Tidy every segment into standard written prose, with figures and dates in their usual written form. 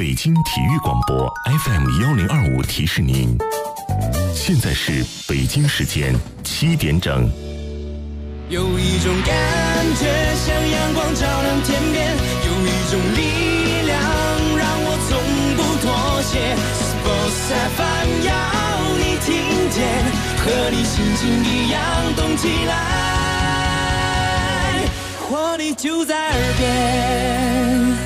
北京体育广播 FM1025提示您，现在是北京时间7点整。 有一种感觉像阳光照亮天边，有一种力量让我从不妥协。Sports FM 要你听见，和你心情一样动起来，活力就在耳边。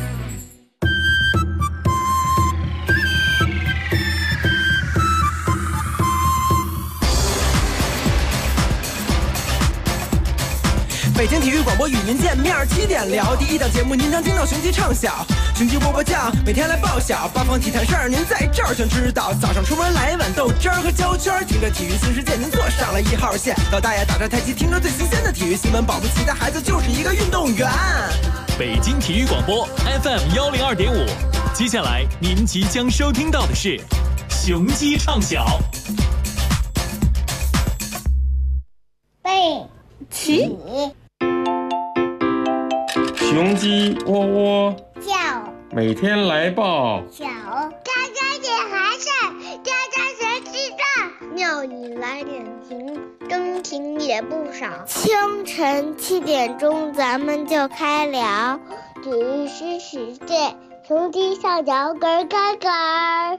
北京体育广播与您见面，7点聊第一档节目，您将听到雄鸡唱晓，雄鸡波波酱，每天来报晓，八方体坛事儿您在这儿全知道。早上出门来一碗豆汁儿和焦圈，听着体育新世界，您坐上了1号线。老大爷打着太极，听着最新鲜的体育新闻，保不齐的孩子就是一个运动员。 北京体育广播 FM102.5，接下来您即将收听到的是雄鸡唱晓。 背起。 雄鸡喔喔叫， 每天来报小，家家点寒晒，家家谁知道？庙里来点情，真情也不少。清晨7点钟，咱们就开聊，体育新世界，雄鸡上脚咯咯咯。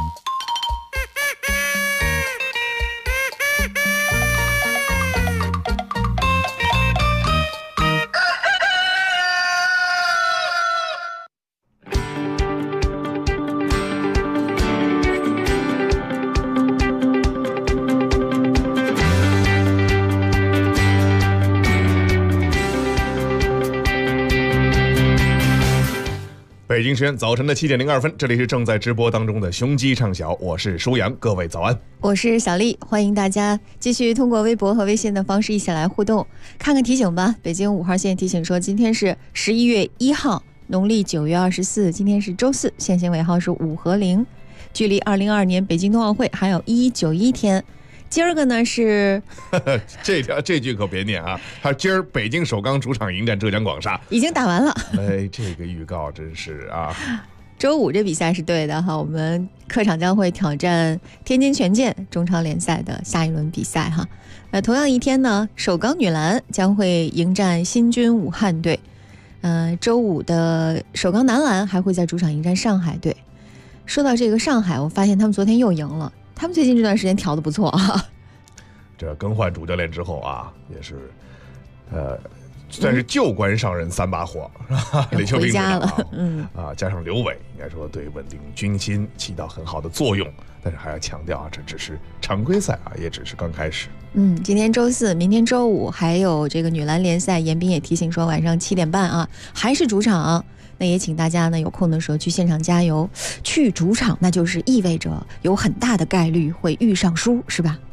北京时间早晨的7点02分，这里是正在直播当中的雄鸡唱晓，我是舒阳，各位早安。 我是小丽，欢迎大家继续通过微博和微信的方式一起来互动。看看提醒吧，北京5号线提醒说，今天是11月1号，农历9月24，今天是周四，线性尾号是5和0，距离2022年北京冬奥会还有1191天。今儿个呢是这句可别念啊！他今儿北京首钢主场迎战浙江广厦， 已经打完了。 哎，这个预告真是啊！ 周五这比赛是对的哈，我们客场将会挑战天津权健中超联赛的下一轮比赛哈。同样一天呢，首钢女篮将会迎战新军武汉队。周五的首钢男篮还会在主场迎战上海队。说到这个上海，我发现他们昨天又赢了。他们最近这段时间调得不错啊。 这更换主教练之后啊，也是，算是旧官上任3把火，李秋平回家了，加上刘伟，应该说对稳定军心起到很好的作用。但是还要强调啊，这只是常规赛啊，也只是刚开始。 今天周四，明天周五还有这个女篮联赛，严彬也提醒说晚上7点半啊，还是主场。那也请大家呢有空的时候去现场加油。去主场那就是意味着有很大的概率会遇上输，是吧？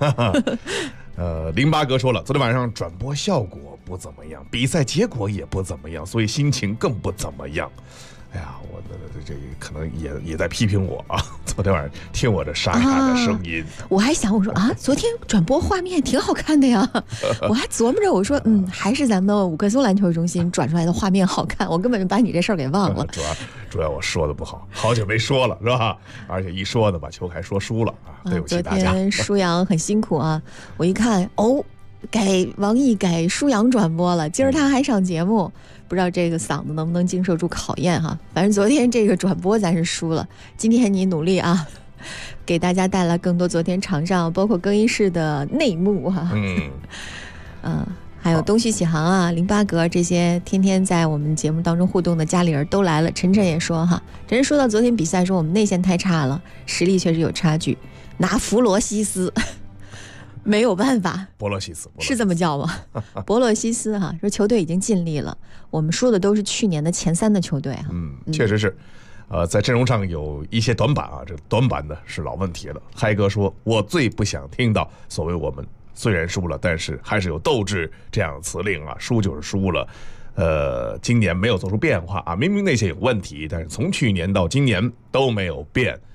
林巴格说了，昨天晚上转播效果不怎么样，比赛结果也不怎么样，所以心情更不怎么样。哎呀，我这可能也在批评我啊！昨天晚上听我这沙哑的声音， 我还想我说啊，昨天转播画面挺好看的呀，我还琢磨着我说还是咱们五棵松篮球中心转出来的画面好看，我根本就把你这事儿给忘了。 主要我说的不好，好久没说了是吧？而且一说呢，把球还说输了啊，对不起大家。 昨天舒阳很辛苦啊，我一看给王毅给舒阳转播了，今儿他还上节目。不知道这个嗓子能不能经受住考验哈，反正昨天这个转播咱是输了，今天你努力啊，给大家带来更多昨天场上包括更衣室的内幕哈。还有东旭启航啊、林巴格这些天天在我们节目当中互动的家里人都来了。晨晨也说哈，晨晨说到昨天比赛说我们内线太差了，实力确实有差距，拿弗罗西斯。没有办法， 博洛西斯是这么叫吗？博洛西斯哈，说球队已经尽力了，我们说的都是去年的前3的球队哈。 确实是，在阵容上有一些短板啊，这短板呢是老问题了。嗨哥说，我最不想听到所谓我们虽然输了，但是还是有斗志这样的词令啊，输就是输了。今年没有做出变化啊，明明那些有问题，但是从去年到今年都没有变。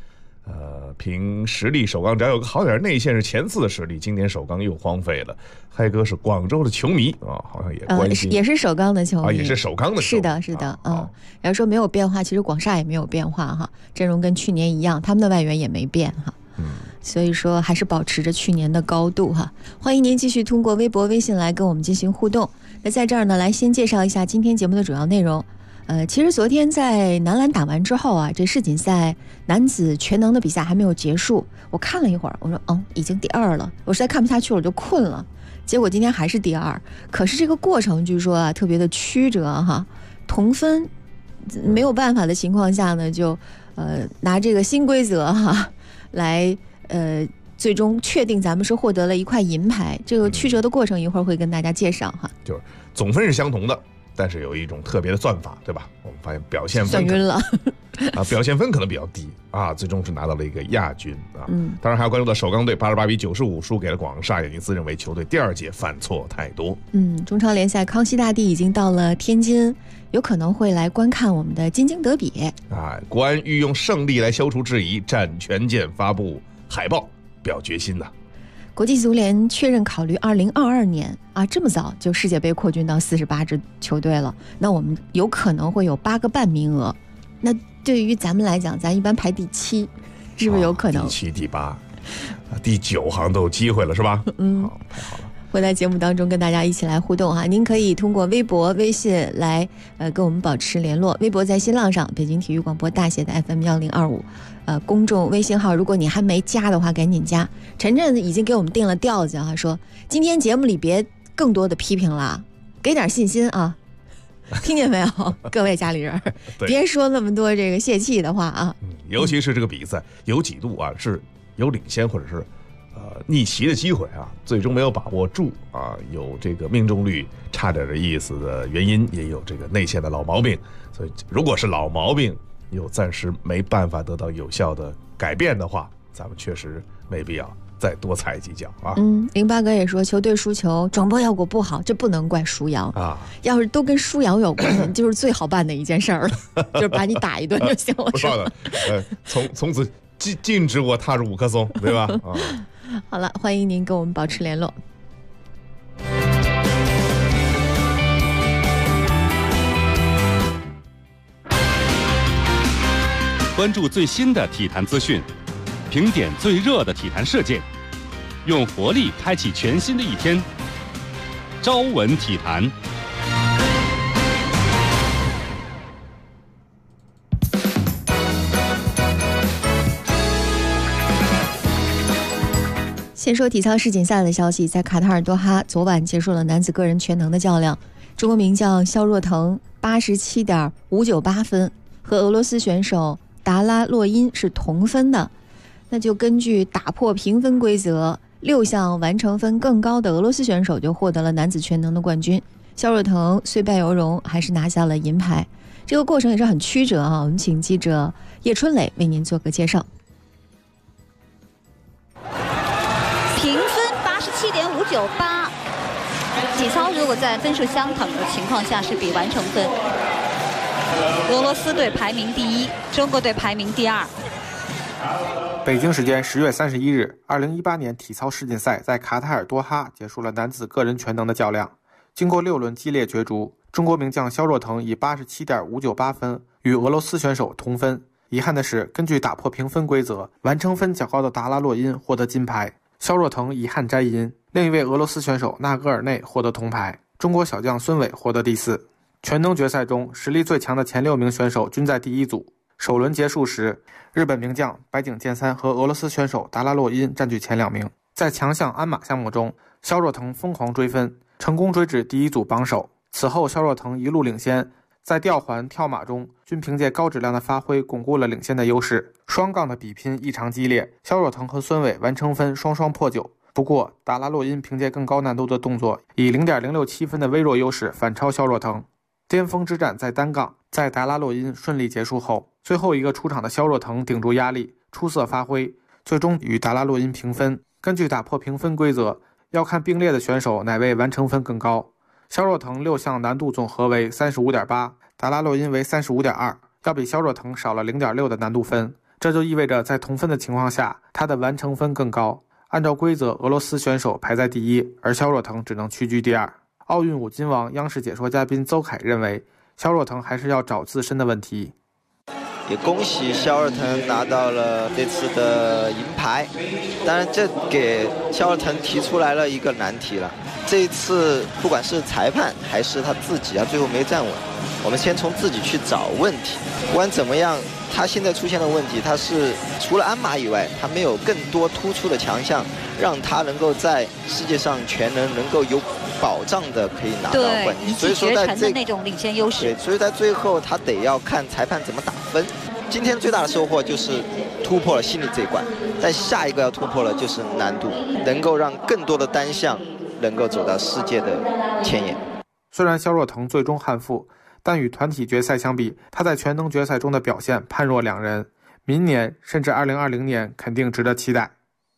凭实力首钢只要有个好点内线是前4的实力，今年首钢又荒废了。嗨哥是广州的球迷啊，好像也关心， 也是首钢的球迷啊，也是首钢的球迷。 是的，然后说没有变化，其实广厦也没有变化哈，阵容跟去年一样，他们的外援也没变哈。所以说还是保持着去年的高度哈。欢迎您继续通过微博、微信来跟我们进行互动。那在这儿呢，来先介绍一下今天节目的主要内容。其实昨天在男篮打完之后啊，这世锦赛男子全能的比赛还没有结束。我看了一会儿，我说已经第2了，我实在看不下去了，我就困了。结果今天还是第2，可是这个过程据说啊特别的曲折哈，同分没有办法的情况下呢，就拿这个新规则哈来最终确定咱们是获得了1块银牌。这个曲折的过程一会儿会跟大家介绍哈。 就是总分是相同的，但是有一种特别的算法，对吧？我们发现表现分算晕了表现分可能比较低啊，最终是拿到了一个亚军啊。当然还要关注到首钢队88比95输给了广厦，也因此认为球队第2届犯错太多。 中超联赛康熙大帝已经到了天津，有可能会来观看我们的京津德比。 国安欲用胜利来消除质疑，战权健发布海报表决心呐。 国际足联确认考虑2022年这么早就世界杯扩军到48支球队了，那我们有可能会有8个半名额。那对于咱们来讲，咱一般排第7，是不是有可能？ 第7、第8、第9好像都有机会了，是吧？好，太好了。 会在节目当中跟大家一起来互动哈，您可以通过微博、微信来跟我们保持联络。微博在新浪上，北京体育广播大写的 FM1025，公众微信号，如果你还没加的话，赶紧加。晨晨已经给我们定了调子啊，说今天节目里别更多的批评了，给点信心啊，听见没有，各位家里人，别说那么多这个泄气的话啊。 尤其是这个比赛有几度啊是有领先或者是逆袭的机会啊，最终没有把握住啊，有这个命中率差点的意思的原因，也有这个内线的老毛病。所以如果是老毛病又暂时没办法得到有效的改变的话，咱们确实没必要再多踩几脚啊。 08哥也说球队输球，转播效果不好，这不能怪舒阳啊。要是都跟舒阳有关，就是最好办的一件事儿了，就是把你打一顿就行了。 不错的，从此禁止我踏入五棵松，对吧？ 好了，欢迎您跟我们保持联络。 关注最新的体坛资讯，评点最热的体坛事件，用活力开启全新的一天。朝闻体坛。 先说体操世锦赛的消息，在卡塔尔多哈昨晚结束了男子个人全能的较量，中国名将肖若腾 87.598 分和俄罗斯选手达拉洛因是同分的。那就根据打破评分规则，6项完成分更高的俄罗斯选手就获得了男子全能的冠军。肖若腾虽败犹荣，还是拿下了银牌。这个过程也是很曲折啊，我们请记者叶春磊为您做个介绍。 评分87.598，体操如果在分数相等的情况下是比完成分。俄罗斯队排名第1，中国队排名第2。 北京时间10月31日，2018年体操世锦赛在卡塔尔多哈结束了男子个人全能的较量。经过6轮激烈角逐，中国名将肖若腾以 87.598 分与俄罗斯选手同分。遗憾的是，根据打破评分规则，完成分较高的达拉洛因获得金牌，肖若腾遗憾摘银。另一位俄罗斯选手纳戈尔内获得铜牌，中国小将孙伟获得第4。全能决赛中，实力最强的前6名选手均在第1组。首轮结束时，日本名将白井健三和俄罗斯选手达拉洛因占据前2名。在强项鞍马项目中，肖若腾疯狂追分，成功追至第1组榜首。此后肖若腾一路领先，在吊环、跳马中均凭借高质量的发挥巩固了领先的优势。双杠的比拼异常激烈，肖若腾和孙伟完成分双双破9。不过达拉洛因凭借更高难度的动作，以 0.067 分的微弱优势反超肖若腾。巅峰之战在单杠，在达拉洛因顺利结束后，最后一个出场的肖若腾顶住压力，出色发挥，最终与达拉洛因平分。根据打破评分规则，要看并列的选手哪位完成分更高。肖若腾6项难度总和为 35.8， 达拉洛因为 35.2， 要比肖若腾少了 0.6 的难度分。 这就意味着在同分的情况下，他的完成分更高。按照规则，俄罗斯选手排在第一，而肖若腾只能屈居第二。奥运5金王央视解说嘉宾邹凯认为，肖若腾还是要找自身的问题。 也恭喜肖若腾拿到了这次的银牌，当然这给肖若腾提出来了一个难题了。这一次不管是裁判还是他自己最后没站稳，我们先从自己去找问题。不管怎么样，他现在出现的问题，他是除了鞍马以外，他没有更多突出的强项，让他能够在世界上全能够有保障的可以拿到冠军。所以说在这那种领先优势。 对，所以在最后他得要看裁判怎么打分。今天最大的收获就是突破了心理这一关，但下一个要突破的就是难度，能够让更多的单项能够走到世界的前沿。 虽然肖若腾最终憾负，但与团体决赛相比，他在全能决赛中的表现判若两人。明年甚至2020年肯定值得期待。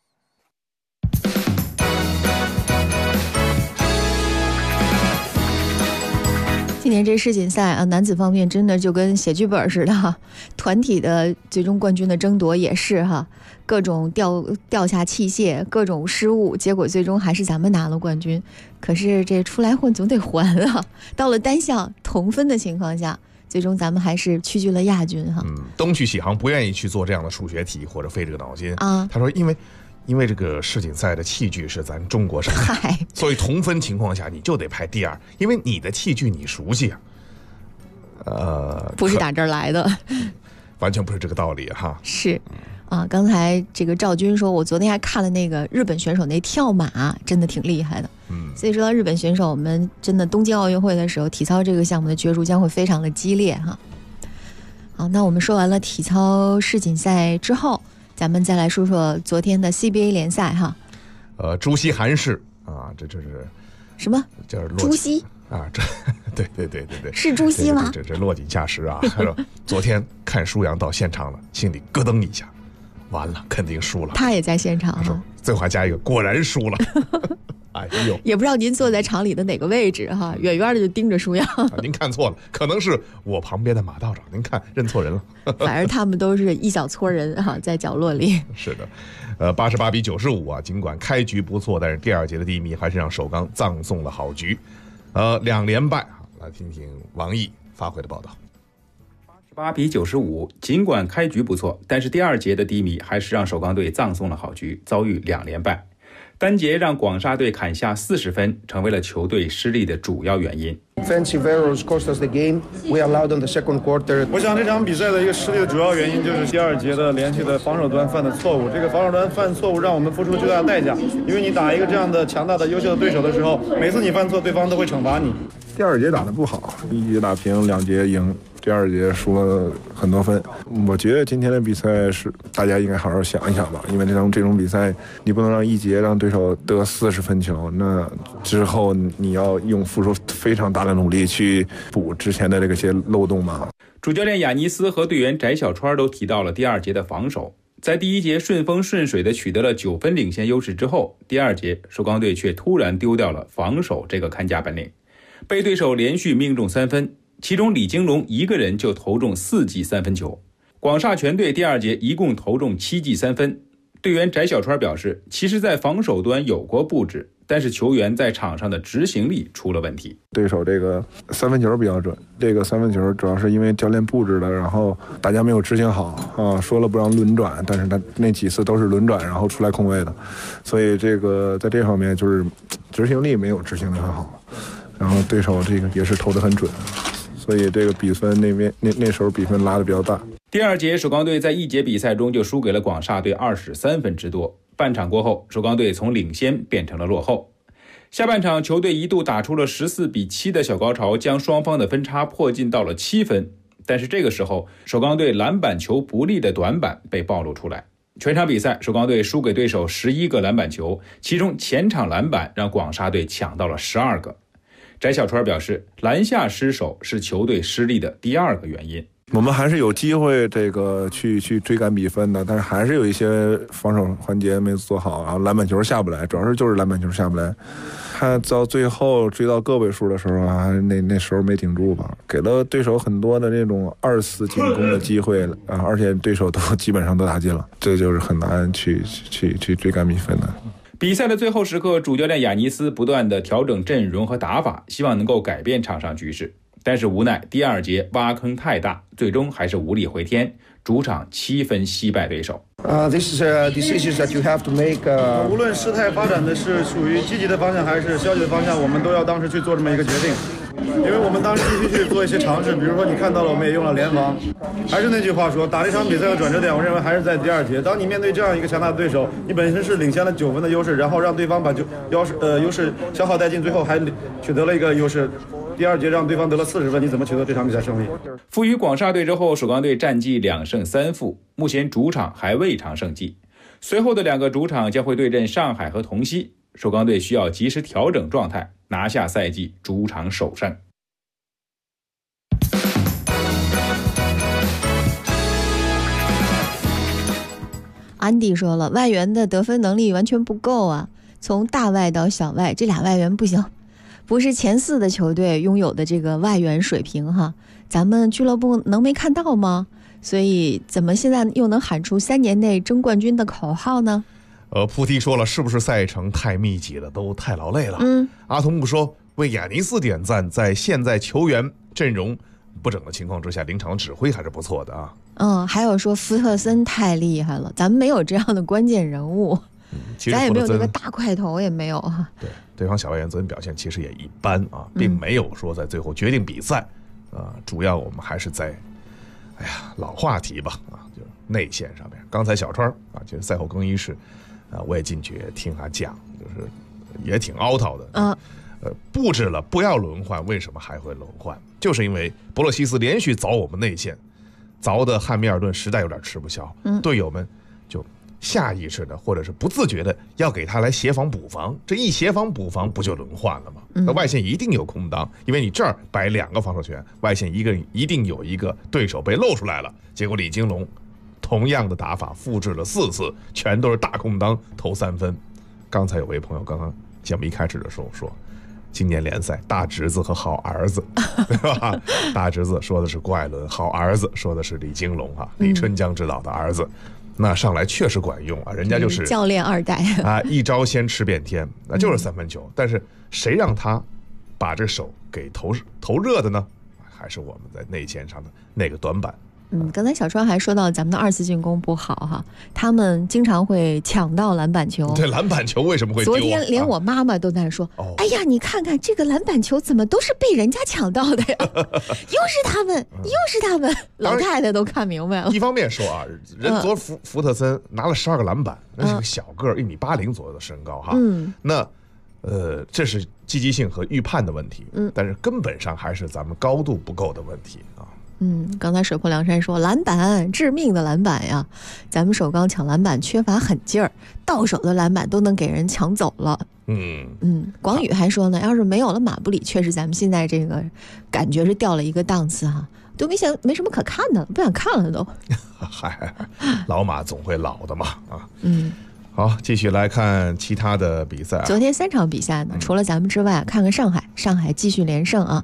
今年这世锦赛男子方面真的就跟写剧本似的团体的最终冠军的争夺也是各种掉下器械，各种失误，结果最终还是咱们拿了冠军。可是这出来混总得还到了单项同分的情况下，最终咱们还是屈居了亚军东去喜航不愿意去做这样的数学题或者费这个脑筋他说因为这个世锦赛的器具是咱中国生产，所以同分情况下你就得排第二，因为你的器具你熟悉不是打这儿来的， 完全不是这个道理是刚才这个赵军说，我昨天还看了那个日本选手那跳马，真的挺厉害的。所以说到日本选手，我们真的东京奥运会的时候，体操这个项目的角逐将会非常的激烈好，那我们说完了体操世锦赛之后，咱们再来说说昨天的 CBA 联赛朱熹韩氏这是什么？ 就是朱熹这对， 是朱熹吗？ 这落井下石还有昨天看舒阳到现场了，心里咯噔一下，完了肯定输了。 他也在现场最后还加一个果然输了。哎呦， 也不知道您坐在场里的哪个位置远远的就盯着舒阳您看错了，可能是我旁边的马道长，您看认错人了。 反正他们都是一小撮人在角落里。 是的，88比95尽管开局不错，但是第二节的第一名还是让首钢葬送了好局，2连败来听听王毅发回的报道。 88比95，尽管开局不错，但是第二节的低迷还是让首钢队葬送了好局，遭遇2连败。单节让广厦队砍下40分，成为了球队失利的主要原因。 Defensive errors cost us the game. We allowed in the second quarter. 我想这场比赛的一个失利的主要原因就是第二节的连续的防守端犯的错误。这个防守端犯错误让我们付出巨大的代价，因为你打一个这样的强大的优秀的对手的时候，每次你犯错，对方都会惩罚你。 第二节打得不好，1节打平，2节赢，第二节输了很多分。我觉得今天的比赛是大家应该好好想一想吧，因为这种比赛你不能让1节让对手得40分球，那之后你要付出非常大的努力去补之前的这些漏洞嘛。 主教练雅尼斯和队员翟小川都提到了第二节的防守。在第一节顺风顺水的取得了9分领先优势之后，第二节首钢队却突然丢掉了防守这个看家本领，被对手连续命中3分，其中李金龙一个人就投中4记3分球。广厦全队第二节一共投中7记3分。队员翟小川表示，其实在防守端有过布置，但是球员在场上的执行力出了问题。 对手这个3分球比较准，这个3分球主要是因为教练布置了，然后大家没有执行好说了不让轮转，但是他那几次都是轮转然后出来空位的，所以这个在这方面就是执行力没有执行得很好，然后对手这个也是投得很准，所以这个比分那时候比分拉得比较大。 第二节首钢队在1节比赛中就输给了广厦队23分之多，半场过后首钢队从领先变成了落后。下半场球队一度打出了14比7的小高潮，将双方的分差迫近到了7分，但是这个时候首钢队篮板球不利的短板被暴露出来。全场比赛首钢队输给对手11个篮板球，其中前场篮板让广厦队抢到了12个。翟小川表示，篮下失手是球队失利的第2个原因。 我们还是有机会这个去追赶比分的，但是还是有一些防守环节没做好，然后篮板球下不来，主要是就是篮板球下不来。他到最后追到个位数的时候啊，那时候没顶住吧，给了对手很多的那种2次进攻的机会啊，而且对手都基本上都打进了，这就是很难去追赶比分的。 比赛的最后时刻，主教练亚尼斯不断的调整阵容和打法，希望能够改变场上局势。但是无奈第2节挖坑太大，最终还是无力回天，主场7分惜败对手。 This is decisions that you have to make. 无论事态发展的是属于积极的方向还是消极的方向，我们都要当时去做这么一个决定。因为我们当时必须去做一些尝试，比如说你看到了，我们也用了联防。还是那句话说，打这场比赛的转折点，我认为还是在第2节。当你面对这样一个强大的对手，你本身是领先了9分的优势，然后让对方把优势消耗殆尽，最后还取得了一个优势。第2节让对方得了40分，你怎么取得这场比赛胜利？ 负于广厦队之后，首钢队战绩2胜3负，目前主场还未尝胜绩。随后的2个主场将会对阵上海和同曦，首钢队需要及时调整状态，拿下赛季主场首胜。 安迪说了，外援的得分能力完全不够啊，从大外到小外，这俩外援不行，不是前4的球队拥有的这个外援水平哈，咱们俱乐部能没看到吗？所以怎么现在又能喊出3年内争冠军的口号呢？ 菩提说了，是不是赛程太密集了，都太劳累了？阿童木说，为亚尼斯点赞，在现在球员阵容不整的情况之下，临场指挥还是不错的啊。 还有说福特森太厉害了，咱们没有这样的关键人物，咱也没有那个大块头，也没有啊。 对方小外援昨天表现其实也一般啊，并没有说在最后决定比赛主要我们还是在老话题吧就是内线上面。刚才小川就是赛后更衣室我也进去听他讲，就是也挺凹槽的布置了不要轮换，为什么还会轮换？就是因为博洛西斯连续凿我们内线，凿的汉密尔顿实在有点吃不消，队友们就下意识的或者是不自觉的要给他来协防补防，这一协防补防不就轮换了吗？那外线一定有空当，因为你这儿摆2个防守权，外线一定有一个对手被露出来了。结果李金龙同样的打法复制了4次，全都是大空当投3分。刚才有位朋友刚刚节目一开始的时候说，今年联赛大侄子和好儿子，对吧？大侄子说的是郭艾伦，好儿子说的是李金龙李春江指导的儿子。那上来确实管用人家就是教练2代一招先吃遍天，那就是3分球。但是谁让他把这手给投热的呢？还是我们在内线上的那个短板。 刚才小川还说到咱们的2次进攻不好哈，他们经常会抢到篮板球。 对，篮板球为什么会丢？ 昨天连我妈妈都在说，哎呀，你看看这个篮板球怎么都是被人家抢到的呀？又是他们，老太太都看明白了。 一方面说人昨福特森拿了12个篮板，那是个小个1.80米左右的身高那这是积极性和预判的问题，但是根本上还是咱们高度不够的问题刚才水泊梁山说篮板致命的篮板呀，咱们首钢抢篮板缺乏狠劲儿，到手的篮板都能给人抢走了。广宇还说呢，要是没有了马布里，确实咱们现在这个感觉是掉了一个档次都没什么可看的了，不想看了都。 老马总会老的嘛好，继续来看其他的比赛昨天3场比赛呢，除了咱们之外看看上海继续连胜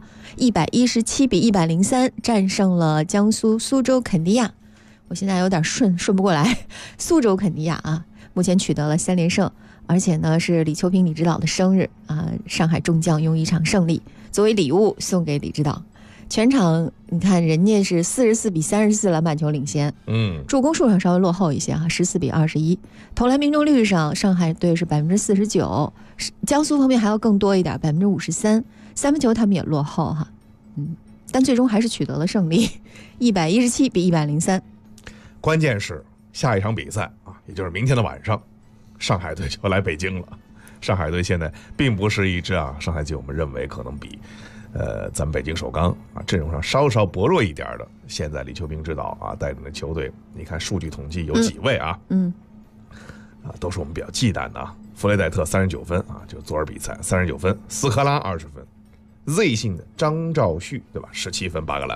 117比103战胜了江苏苏州肯尼亚。我现在有点顺不过来，苏州肯尼亚目前取得了3连胜，而且呢是李秋平李指导的生日上海众将用1场胜利作为礼物送给李指导。全场你看人家是44比34篮板球领先，助攻数上稍微落后一些14比21，投篮命中率上上海队是49%，江苏方面还要更多一点53%，三分球他们也落后但最终还是取得了胜利，117比103。 关键是下一场比赛也就是明天的晚上，上海队就来北京了。上海队现在并不是一支上海队我们认为可能比咱们北京首钢阵容上稍稍薄弱一点的，现在李秋平指导带领的球队，你看数据统计有几位都是我们比较忌惮的弗雷戴特39分就昨儿比赛39分，斯科拉20分，Z 姓的张兆旭对吧，17分8个篮板，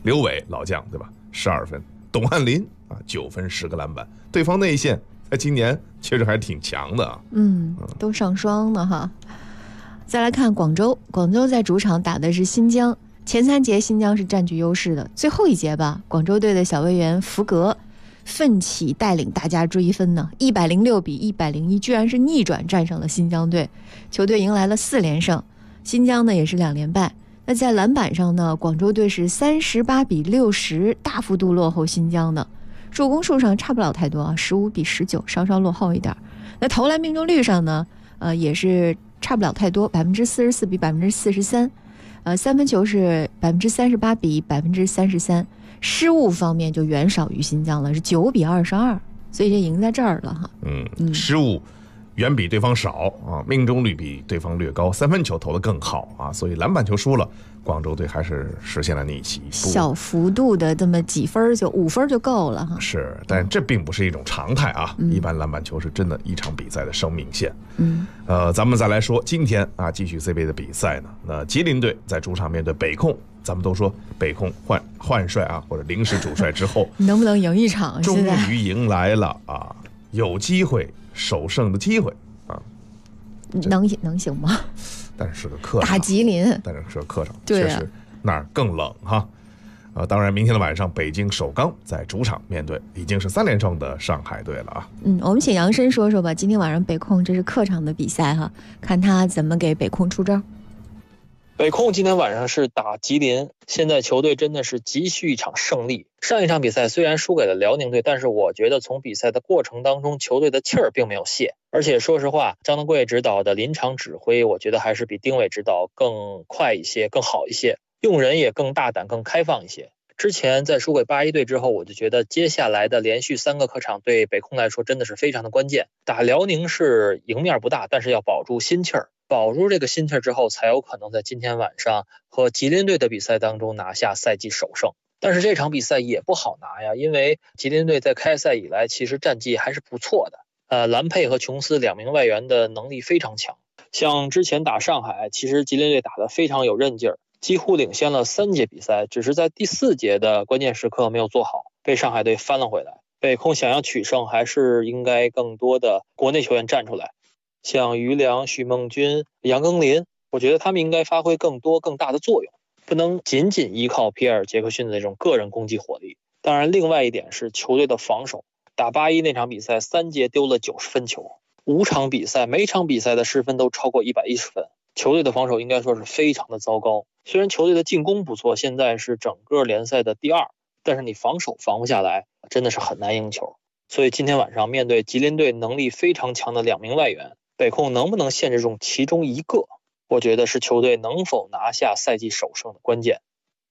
刘伟老将对吧，12分，董翰林啊9分10个篮板，对方内线在今年确实还挺强的啊。 都上双呢哈。再来看广州在主场打的是新疆，前3节新疆是占据优势的，最后一节吧，广州队的小外援福格奋起带领大家追分呢，106比101，居然是逆转战胜了新疆队，球队迎来了4连胜，新疆呢也是2连败。那在篮板上呢，广州队是38比60，大幅度落后新疆的。助攻数上差不了太多啊，15比19，稍稍落后一点。那投篮命中率上呢，也是差不了太多，44%比43%，三分球是38%比33%，失误方面就远少于新疆了，是9比22，所以就赢在这儿了哈。 失误远比对方少啊，命中率比对方略高，三分球投得更好啊，所以篮板球输了，广州队还是实现了逆袭， 小幅度的这么几分，就5分就够了哈。 是，但这并不是一种常态啊，一般篮板球是真的一场比赛的生命线。咱们再来说今天啊，继续 C 杯的比赛呢，那吉林队在主场面对北控，咱们都说北控换帅啊，或者临时主帅之后能不能赢一场？ 终于迎来了啊，有机会首胜的机会啊， 能行吗？ 但是个客场打吉林， 但是个客场， 对啊， 确实那儿更冷哈。当然明天的晚上，北京首钢在主场面对已经是3连胜的上海队了啊。 我们请杨申说说吧，今天晚上北控这是客场的比赛哈，看他怎么给北控出招。 北控今天晚上是打吉林，现在球队真的是急需一场胜利。上一场比赛虽然输给了辽宁队，但是我觉得从比赛的过程当中，球队的气儿并没有泄。而且说实话，张德贵指导的临场指挥，我觉得还是比丁伟指导更快一些，更好一些，用人也更大胆、更开放一些。之前在输给81队之后，我就觉得接下来的连续3个客场对北控来说真的是非常的关键。打辽宁是赢面不大，但是要保住心气儿。保住这个心气儿之后，才有可能在今天晚上和吉林队的比赛当中拿下赛季首胜。但是这场比赛也不好拿呀，因为吉林队在开赛以来其实战绩还是不错的。兰佩和琼斯2名外援的能力非常强。像之前打上海，其实吉林队打得非常有韧劲儿，几乎领先了3节比赛，只是在第4节的关键时刻没有做好，被上海队翻了回来。北控想要取胜，还是应该更多的国内球员站出来。像于良、许梦军、杨庚林，我觉得他们应该发挥更多更大的作用，不能仅仅依靠皮尔杰克逊的那种个人攻击火力。当然另外一点是球队的防守，打81那场比赛3节丢了90分球，5场比赛每场比赛的失分都超过110分，球队的防守应该说是非常的糟糕。虽然球队的进攻不错，现在是整个联赛的第2，但是你防守防不下来，真的是很难赢球。所以今天晚上面对吉林队能力非常强的2名外援，北控能不能限制住其中一个，我觉得是球队能否拿下赛季首胜的关键。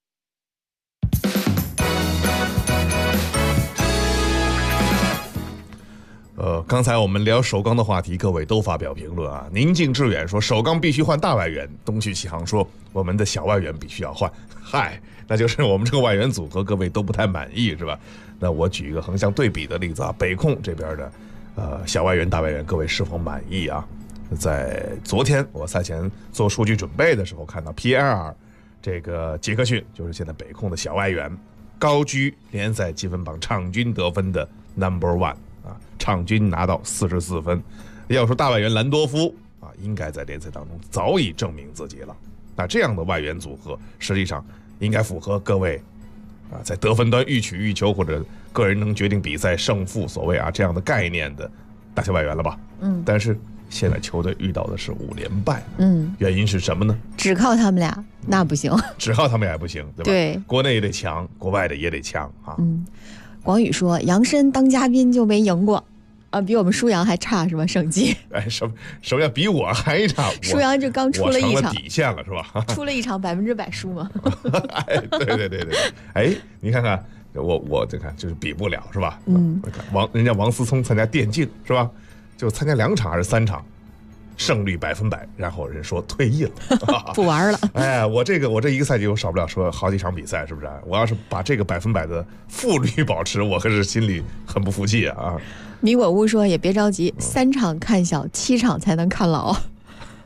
刚才我们聊首钢的话题，各位都发表评论啊。宁静致远说首钢必须换大外援，东旭启航说我们的小外援必须要换。嗨，那就是我们这个外援组合各位都不太满意是吧？那我举一个横向对比的例子啊，北控这边的小外援大外援各位是否满意啊？在昨天我赛前做数据准备的时候看到 PLR 这个杰克逊就是现在北控的小外援，高居联赛积分榜场均得分的 No.1 啊，场均拿到44分。要说大外援兰多夫啊，应该在联赛当中早已证明自己了。那这样的外援组合实际上应该符合各位在得分端欲取欲求或者个人能决定比赛胜负所谓这样的概念的大小外援了吧？但是现在球队遇到的是5连败，原因是什么呢？ 只靠他们俩那不行， 只靠他们俩也不行，对吧？ 对， 国内也得强，国外的也得强啊。 广宇说杨申当嘉宾就没赢过啊，比我们舒阳还差是吧？成绩？ 什么叫比我还差？ 舒阳就刚出了一场， 我成了底线了是吧？ 出了一场100%输嘛。 对，你看看我这看就是比不了是吧？人家王思聪参加电竞是吧？就参加2场还是3场，胜率100%，然后人说退役了， 不玩了。 哎，我这一个赛季我少不了说好几场比赛，是不是？我要是把这个100%的负率保持，我可是心里很不服气啊。 米果屋说也别着急，3场看小，7场才能看老。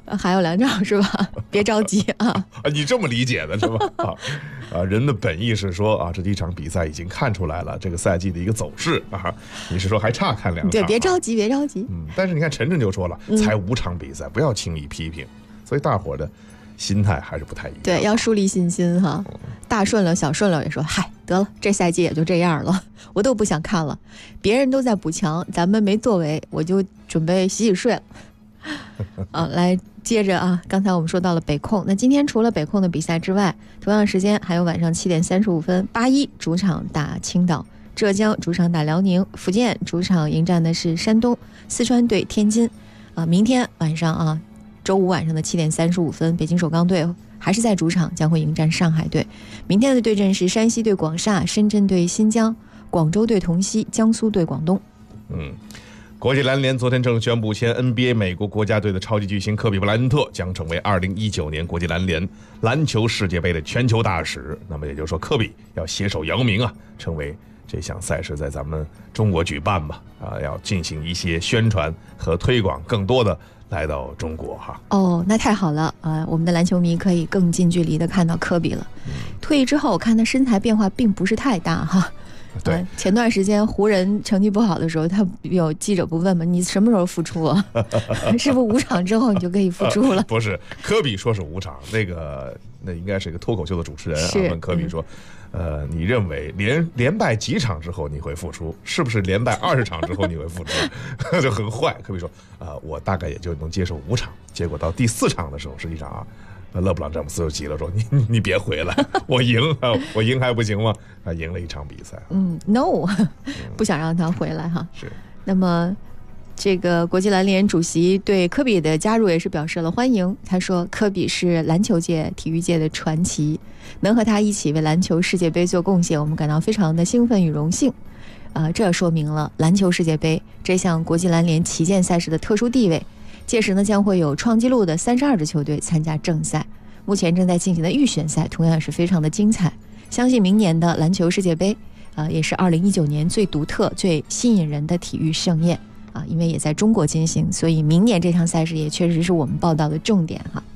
还有2场是吧？别着急啊！ 你这么理解的是吧？人的本意是说啊，这一场比赛已经看出来了这个赛季的一个走势啊。你是说还差看2场？ 对，别着急，别着急。 但是你看陈震就说了，才5场比赛，不要轻易批评。所以大伙的心态还是不太一样。 对，要树立信心哈。大顺了、小顺了也说，嗨，得了，这赛季也就这样了，我都不想看了。别人都在补强，咱们没作为，我就准备洗睡了。来接着啊，刚才我们说到了北控，那今天除了北控的比赛之外，同样时间还有晚上7点35分，81主场打青岛，浙江主场打辽宁，福建主场迎战的是山东，四川对天津。明天晚上啊，周五晚上的7点35分，北京首钢队还是在主场将会迎战上海队。明天的对阵是山西对广厦，深圳对新疆，广州对同曦，江苏对广东。 国际篮联昨天正式宣布，前 NBA 美国国家队的超级巨星科比布莱恩特将成为2019年国际篮联篮球世界杯的全球大使。那么也就是说，科比要携手姚明啊，成为这项赛事在咱们中国举办吧，要进行一些宣传和推广，更多的来到中国哈。 那太好了我们的篮球迷可以更近距离的看到科比了。退役之后，我看他身材变化并不是太大哈。 对， 前段时间湖人成绩不好的时候，他有记者不问吗？你什么时候复出啊？是不是5场之后你就可以复出了？ 不是，科比说是5场，那应该是一个脱口秀的主持人问科比说，你认为连败几场之后你会复出？是不是连败20场之后你会复出？就很坏。科比说，我大概也就能接受5场。结果到第4场的时候，实际上勒布朗詹姆斯就急了，说你别回来，我赢我赢还不行吗？赢了1场比赛。 No， 不想让他回来哈。 是。 那么，这个国际篮联主席对科比的加入也是表示了欢迎。他说，科比是篮球界、体育界的传奇，能和他一起为篮球世界杯做贡献，我们感到非常的兴奋与荣幸。这说明了篮球世界杯这项国际篮联旗舰赛事的特殊地位。届时呢，将会有创纪录的32支球队参加正赛。目前正在进行的预选赛同样也是非常的精彩。相信明年的篮球世界杯，也是2019年最独特、最吸引人的体育盛宴因为也在中国进行，所以明年这场赛事也确实是我们报道的重点哈。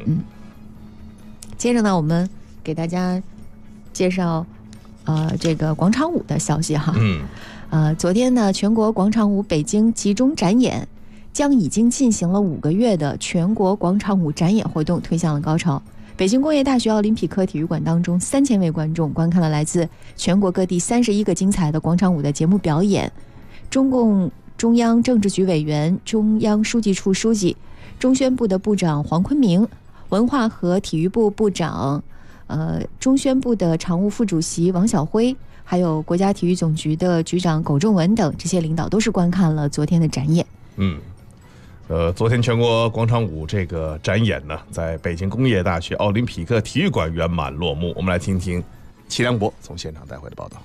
接着呢，我们给大家介绍这个广场舞的消息哈。昨天呢，全国广场舞北京集中展演将已经进行了5个月的全国广场舞展演活动推向了高潮。北京工业大学奥林匹克体育馆当中，3000位观众观看了来自全国各地31个精彩的广场舞的节目表演。中共中央政治局委员、中央书记处书记、中宣部的部长黄坤明、文化和体育部部长、中宣部的常务副主席王晓辉，还有国家体育总局的局长苟仲文等这些领导都是观看了昨天的展演。 昨天全国广场舞这个展演呢，在北京工业大学奥林匹克体育馆圆满落幕。我们来听听齐良博从现场带回的报道。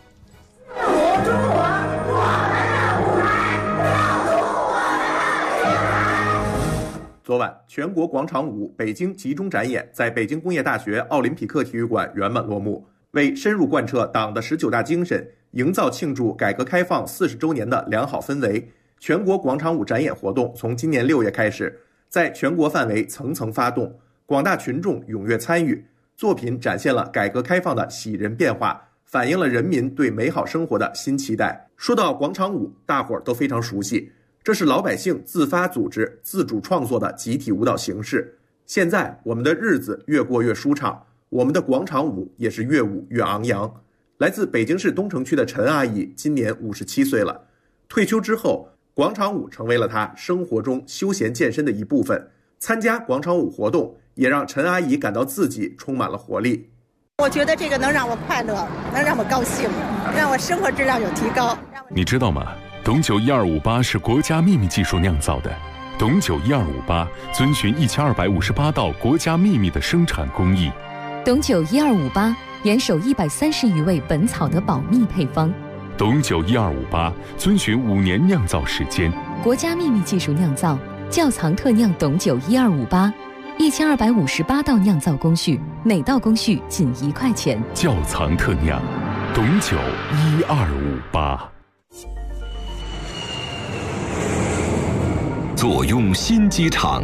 昨晚，全国广场舞北京集中展演在北京工业大学奥林匹克体育馆圆满落幕。为深入贯彻党的19大精神，营造庆祝改革开放40周年的良好氛围，全国广场舞展演活动从今年6月开始，在全国范围层层发动，广大群众踊跃参与，作品展现了改革开放的喜人变化，反映了人民对美好生活的新期待。说到广场舞，大伙儿都非常熟悉，这是老百姓自发组织、自主创作的集体舞蹈形式。现在我们的日子越过越舒畅，我们的广场舞也是越舞越昂扬。来自北京市东城区的陈阿姨今年57岁了，退休之后，广场舞成为了她生活中休闲健身的一部分。参加广场舞活动，也让陈阿姨感到自己充满了活力。 我觉得这个能让我快乐，能让我高兴，让我生活质量有提高。 你知道吗？董酒1258是国家秘密技术酿造的。董酒1258遵循1258道国家秘密的生产工艺。 董酒1258严守130余味本草的保密配方。 董酒1258遵循5年酿造时间， 国家秘密技术酿造，窖藏特酿董酒1258，1258道酿造工序，每道工序仅1块钱。 窖藏特酿，董酒1258。 坐拥新机场，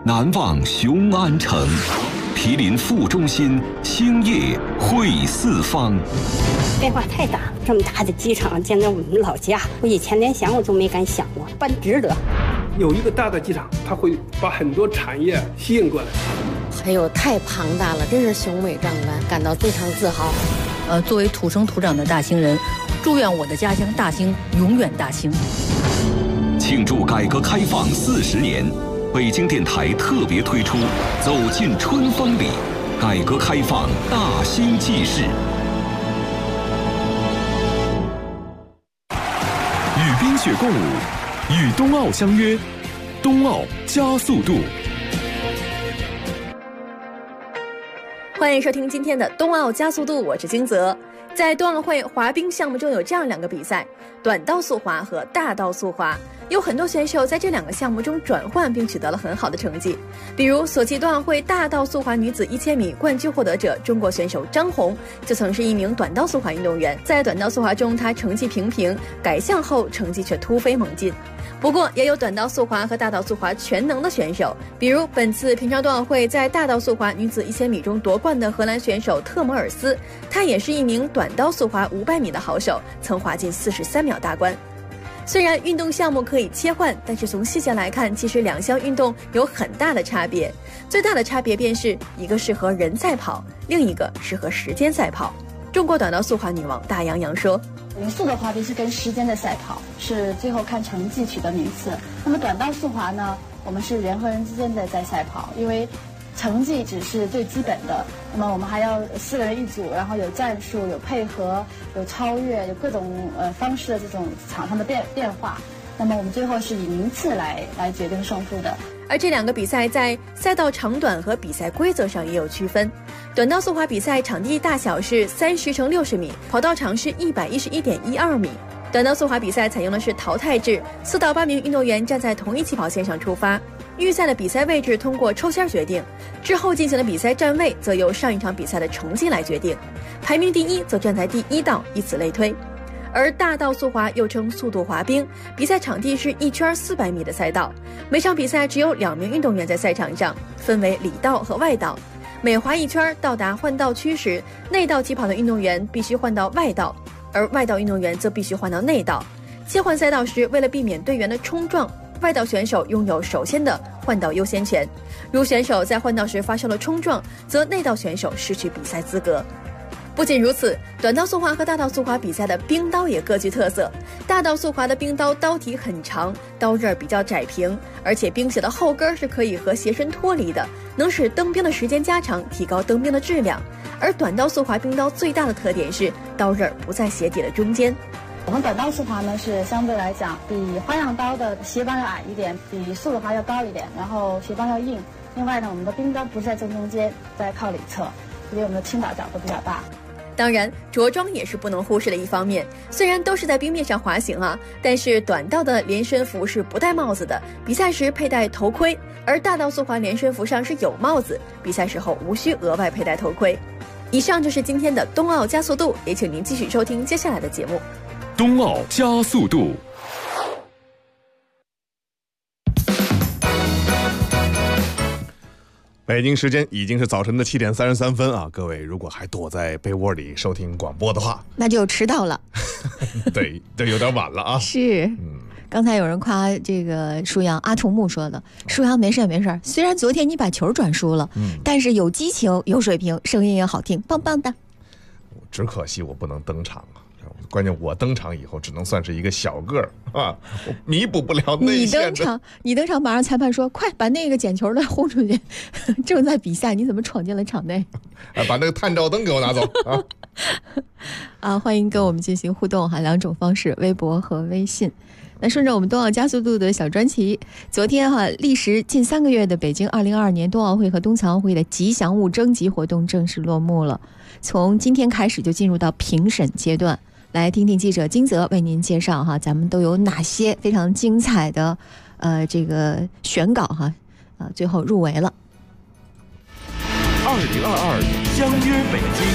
南望雄安城，毗邻副中心，星夜汇四方。 变化太大，这么大的机场建在我们老家，我以前连想我都没敢想过，办值得。 有一个大的机场，它会把很多产业吸引过来。 还有太庞大了，真是雄伟壮观，感到非常自豪。 作为土生土长的大兴人，祝愿我的家乡大兴永远大兴。 庆祝改革开放40年，北京电台特别推出《走进春风里》，改革开放大兴纪事。 与冰雪共舞，与冬奥相约，冬奥加速度。 欢迎收听今天的冬奥加速度，我是金泽。在冬奥会滑冰项目中有这样2个比赛，短道速滑和大道速滑。有很多选手在这2个项目中转换并取得了很好的成绩，比如索契冬奥会大道速滑女子1000米冠军获得者中国选手张红，就曾是一名短道速滑运动员。在短道速滑中，她成绩平平，改项后成绩却突飞猛进。不过也有短道速滑和大道速滑全能的选手，比如本次平昌冬奥会在大道速滑女子1000米中夺冠的荷兰选手特摩尔斯，她也是一名短道速滑500米的好手，曾滑进43秒大关。虽然运动项目可以切换，但是从细节来看，其实2项运动有很大的差别。最大的差别便是一个适合人赛跑，另一个适合时间赛跑。中国短道速滑女王大杨洋说， 匀速的滑冰是跟时间的赛跑，是最后看成绩取得名次。那么短道速滑呢，我们是人和人之间的在赛跑，因为成绩只是最基本的，那么我们还要4个人一组，然后有战术、有配合、有超越、有各种方式的这种场上的变化。那么我们最后是以名次来决定胜负的。 而这2个比赛在赛道长短和比赛规则上也有区分。短道速滑比赛场地大小是30×60米，跑道长是111.12米。短道速滑比赛采用的是淘汰制，4到8名运动员站在同一起跑线上出发，预赛的比赛位置通过抽签决定，之后进行的比赛站位则由上一场比赛的成绩来决定，排名第1则站在第1道，以此类推。而大道速滑又称速度滑冰，比赛场地是1圈400米的赛道，每场比赛只有2名运动员在赛场上，分为里道和外道。每滑1圈到达换道区时，内道起跑的运动员必须换到外道，而外道运动员则必须换到内道。切换赛道时，为了避免队员的冲撞，外道选手拥有首先的换道优先权。如选手在换道时发生了冲撞，则内道选手失去比赛资格。不仅如此，短道速滑和大道速滑比赛的冰刀也各具特色。大道速滑的冰刀刀体很长，刀刃比较窄平，而且冰鞋的后跟是可以和鞋身脱离的，能使蹬冰的时间加长，提高蹬冰的质量。而短道速滑冰刀最大的特点是刀刃不在鞋底的中间。 我们短道速滑呢是相对来讲比花样刀的鞋帮要矮一点，比速度滑要高一点，然后鞋帮要硬。另外呢，我们的冰刀不是在正中间，在靠里侧，所以我们的倾倒角度比较大。 当然，着装也是不能忽视的一方面。虽然都是在冰面上滑行啊，但是短道的连身服是不戴帽子的，比赛时佩戴头盔；而大道速滑连身服上是有帽子，比赛时候无需额外佩戴头盔。以上就是今天的冬奥加速度，也请您继续收听接下来的节目。 冬奥加速度。 北京时间已经是早晨的7点33分啊！各位如果还躲在被窝里收听广播的话， 那就迟到了。 对，这有点晚了啊。 是，刚才有人夸这个舒阳，阿童木说的，舒阳没事没事，虽然昨天你把球转输了，但是有激情有水平，声音也好听，棒棒的。 只可惜我不能登场啊。关键我登场以后只能算是一个小个儿啊，我弥补不了内线的。 你登场，马上裁判说：“快把那个捡球的轰出去！”正在比赛，你怎么闯进了场内？ 把那个探照灯给我拿走啊！ 啊，欢迎跟我们进行互动哈，2种方式，微博和微信。那顺着我们冬奥加速度的小专辑，昨天历时近3个月的北京2022年冬奥会和冬残奥会的吉祥物征集活动正式落幕了。从今天开始就进入到评审阶段。来听听记者金泽为您介绍哈，咱们都有哪些非常精彩的这个选稿哈，最后入围了。 2022相约北京。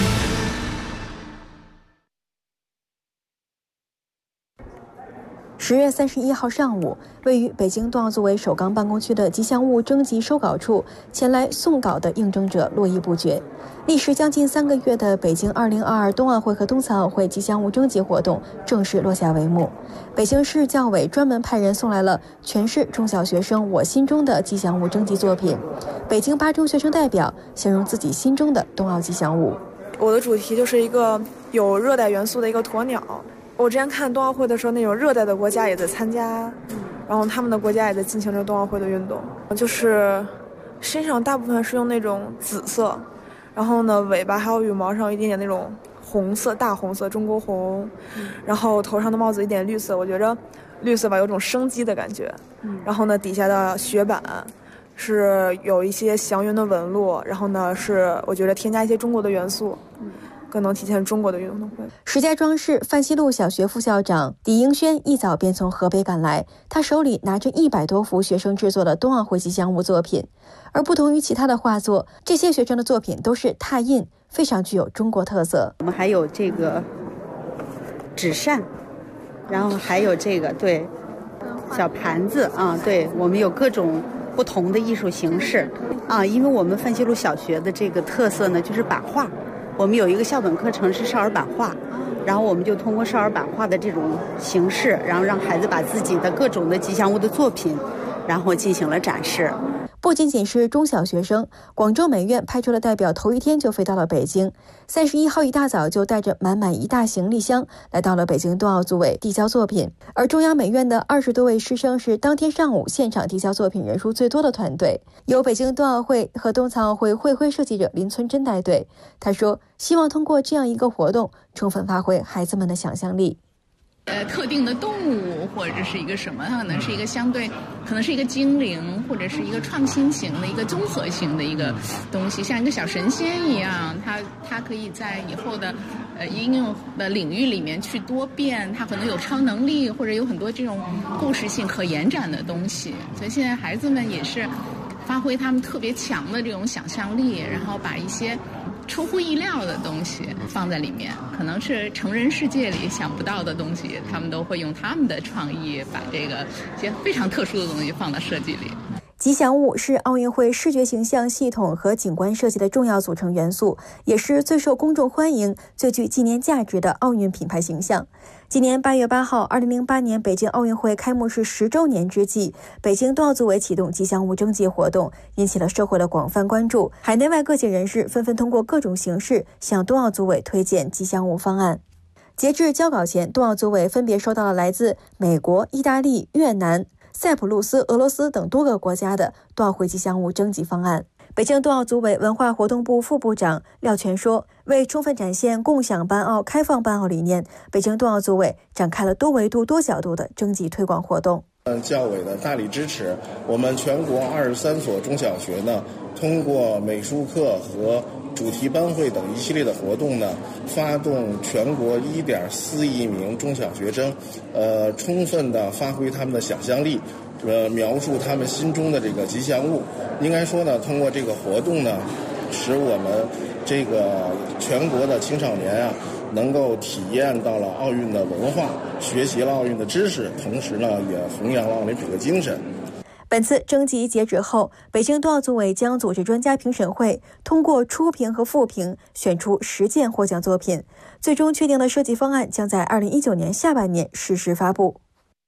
10月31号上午，位于北京冬奥组委首钢办公区的吉祥物征集收稿处，前来送稿的应征者络绎不绝。历时将近3个月的北京2022冬奥会和冬残奥会吉祥物征集活动正式落下帷幕。北京市教委专门派人送来了全市中小学生我心中的吉祥物征集作品。北京8中学生代表形容自己心中的冬奥吉祥物。 我的主题就是一个有热带元素的一个鸵鸟。我之前看冬奥会的时候，那种热带的国家也在参加，然后他们的国家也在进行着冬奥会的运动，就是身上大部分是用那种紫色，然后呢尾巴还有羽毛上有一点点那种红色，大红色，中国红，然后头上的帽子一点绿色，我觉着绿色吧有种生机的感觉，然后呢底下的雪板是有一些祥云的纹路，然后呢是我觉得添加一些中国的元素，更能体现中国的运动会。 石家庄市范西路小学副校长李英轩一早便从河北赶来，他手里拿着100多幅学生制作的冬奥会吉祥物作品。而不同于其他的画作，这些学生的作品都是拓印，非常具有中国特色。 我们还有这个纸扇，然后还有这个小盘子啊，对，我们有各种不同的艺术形式啊。因为我们范西路小学的这个特色呢，就是版画。我们有一个校本课程是少儿版画，然后我们就通过少儿版画的这种形式，然后让孩子把自己的各种的吉祥物的作品，然后进行了展示。 不仅仅是中小学生，广州美院派出了代表头一天就飞到了北京，31号一大早就带着满满一大行李箱来到了北京冬奥组委递交作品。而中央美院的20多位师生是当天上午现场递交作品人数最多的团队，由北京冬奥会和冬残奥会会徽设计者林存真带队。他说，希望通过这样一个活动，充分发挥孩子们的想象力。 特定的动物或者是一个什么，它可能是一个可能是一个精灵，或者是一个创新型的一个综合型的一个东西，像一个小神仙一样，它可以在以后的应用的领域里面去多变，它可能有超能力，或者有很多这种故事性可延展的东西。所以现在孩子们也是发挥他们特别强的这种想象力，然后把一些出乎意料的东西放在里面，可能是成人世界里想不到的东西，他们都会用他们的创意把这个一些非常特殊的东西放到设计里。 吉祥物是奥运会视觉形象系统和景观设计的重要组成元素，也是最受公众欢迎、最具纪念价值的奥运品牌形象。今年8月8号，2008年北京奥运会开幕式10周年之际，北京冬奥组委启动吉祥物征集活动，引起了社会的广泛关注。海内外各界人士纷纷通过各种形式向冬奥组委推荐吉祥物方案。截至交稿前，冬奥组委分别收到了来自美国、意大利、越南、塞浦路斯、俄罗斯等多个国家的冬奥会吉祥物征集方案。北京冬奥组委文化活动部副部长廖全说，为充分展现共享办奥、开放办奥理念，北京冬奥组委展开了多维度、多角度的征集推广活动。 教委的大力支持，我们全国23所中小学呢，通过美术课和主题班会等一系列的活动呢，发动全国1.4亿名中小学生，充分的发挥他们的想象力，描述他们心中的这个吉祥物。应该说呢，通过这个活动呢，使我们这个全国的青少年啊，能够体验到了奥运的文化，学习了奥运的知识，同时呢，也弘扬了奥林匹克精神。 本次征集截止后，北京冬奥组委将组织专家评审会通过初评和复评选出10件获奖作品，最终确定的设计方案将在2019年下半年实施发布。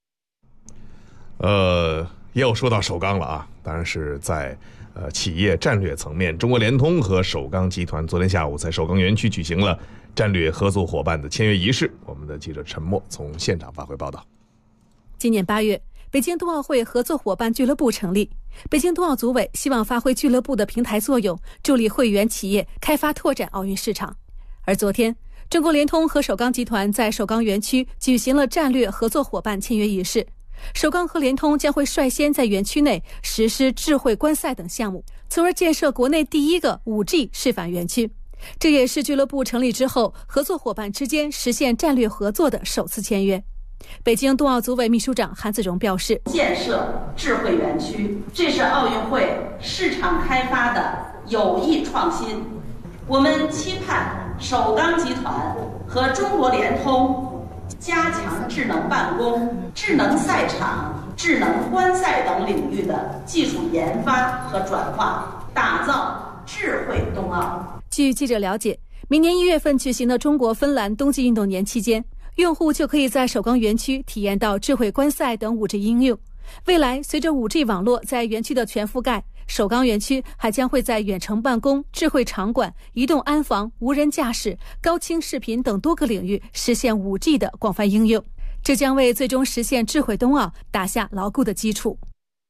也有说到首钢了啊，当然是在企业战略层面，中国联通和首钢集团昨天下午在首钢园区举行了战略合作伙伴的签约仪式。我们的记者陈默从现场发回报道。 今年8月，北京冬奥会合作伙伴俱乐部成立，北京冬奥组委希望发挥俱乐部的平台作用，助力会员企业开发拓展奥运市场。而昨天，中国联通和首钢集团在首钢园区举行了战略合作伙伴签约仪式。首钢和联通将会率先在园区内实施智慧观赛等项目，从而建设国内第一个 5G 示范园区。这也是俱乐部成立之后合作伙伴之间实现战略合作的首次签约。北京冬奥组委秘书长韩子荣表示， 建设智慧园区，这是奥运会市场开发的有益创新。我们期盼首钢集团和中国联通加强智能办公、智能赛场、智能观赛等领域的技术研发和转化，打造智慧冬奥。 据记者了解，明年1月份举行的中国芬兰冬季运动年期间，用户就可以在首钢园区体验到智慧观赛等 5G 应用。未来，随着 5G 网络在园区的全覆盖，首钢园区还将会在远程办公、智慧场馆、移动安防、无人驾驶、高清视频等多个领域实现 5G 的广泛应用，这将为最终实现智慧冬奥打下牢固的基础。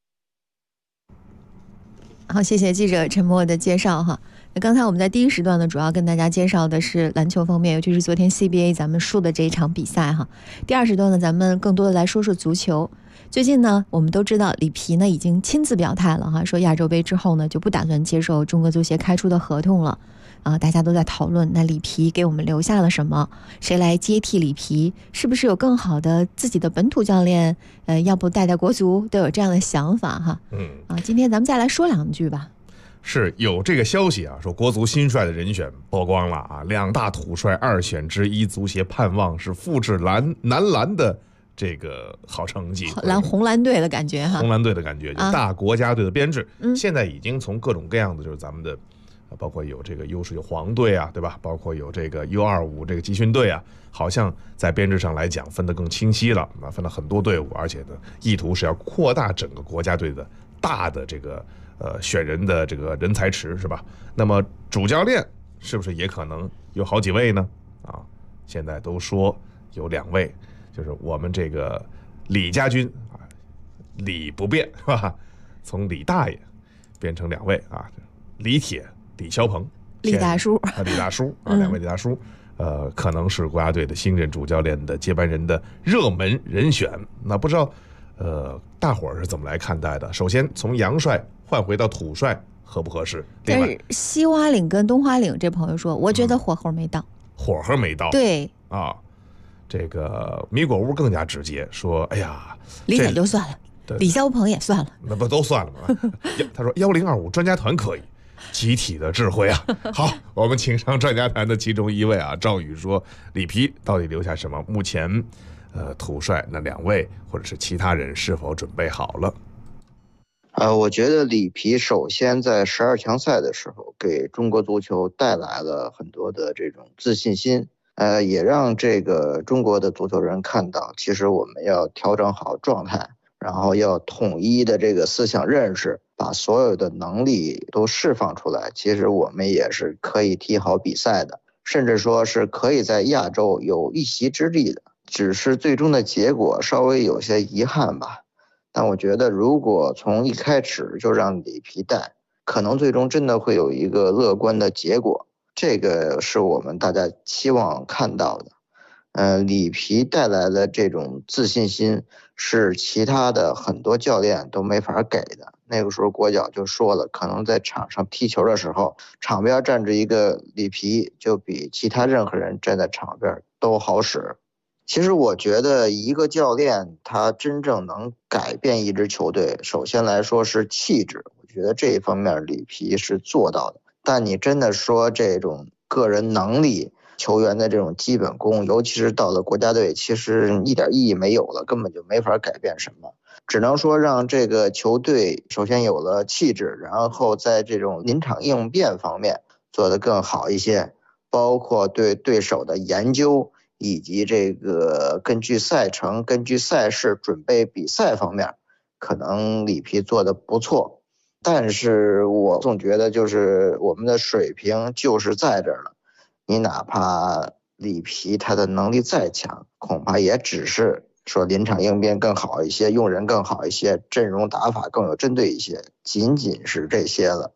好，谢谢记者陈默的介绍哈。那刚才我们在第一时段呢，主要跟大家介绍的是篮球方面，尤其是昨天 CBA 咱们输的这一场比赛哈。第二时段呢，咱们更多的来说说足球。最近呢，我们都知道里皮呢已经亲自表态了哈，说亚洲杯之后呢就不打算接受中国足协开出的合同了啊。大家都在讨论，那里皮给我们留下了什么？谁来接替里皮？是不是有更好的自己的本土教练？要不带国足，都有这样的想法哈。今天咱们再来说两句吧。 是有这个消息啊，说国足新帅的人选曝光了啊，2大土帅2选之一，足协盼望是复制男篮的这个好成绩， 红蓝队的感觉哈， 红蓝队的感觉，就大国家队的编制，现在已经从各种各样的就是咱们的，包括有这个优势有黄队啊，对吧？包括有这个 U25这个集训队啊，好像在编制上来讲分得更清晰了，分了很多队伍，而且呢，意图是要扩大整个国家队的大的这个选人的这个人才池，是吧？那么主教练是不是也可能有好几位呢？啊，现在都说有2位。就是我们这个李家军啊，李不变是吧？从李大爷变成2位啊，李铁、李霄鹏、 李大叔李大叔啊，2位李大叔，可能是国家队的新任主教练的接班人的热门人选。那不知道大伙儿是怎么来看待的？首先从洋帅换回到土帅合不合适？ 但是西瓜岭跟东花岭这朋友说，我觉得火候没到， 火候没到， 对啊。这个米果屋更加直接说：“哎呀， 李铁就算了，李霄鹏也算了， 那不都算了吗？”他说：“1025专家团可以，集体的智慧啊！”好，我们请上专家团的其中一位啊，赵宇说：“里皮到底留下什么？目前，土帅那2位或者是其他人是否准备好了？” 我觉得里皮首先在12强赛的时候给中国足球带来了很多的这种自信心。也让这个中国的足球人看到，其实我们要调整好状态，然后要统一的这个思想认识，把所有的能力都释放出来。其实我们也是可以踢好比赛的，甚至说是可以在亚洲有一席之地的。只是最终的结果稍微有些遗憾吧。但我觉得如果从一开始就让里皮带，可能最终真的会有一个乐观的结果。这个是我们大家期望看到的。里皮带来的这种自信心是其他的很多教练都没法给的。那个时候国脚就说了，可能在场上踢球的时候，场边站着一个里皮就比其他任何人站在场边都好使。其实我觉得一个教练他真正能改变一支球队，首先来说是气质，我觉得这一方面里皮是做到的。但你真的说这种个人能力、球员的这种基本功，尤其是到了国家队，其实一点意义没有了，根本就没法改变什么。只能说让这个球队首先有了气质，然后在这种临场应变方面做得更好一些，包括对对手的研究，以及这个根据赛程、根据赛事准备比赛方面，可能里皮做得不错。但是我总觉得就是我们的水平就是在这儿了，你哪怕里皮他的能力再强，恐怕也只是说临场应变更好一些，用人更好一些，阵容打法更有针对一些，仅仅是这些了。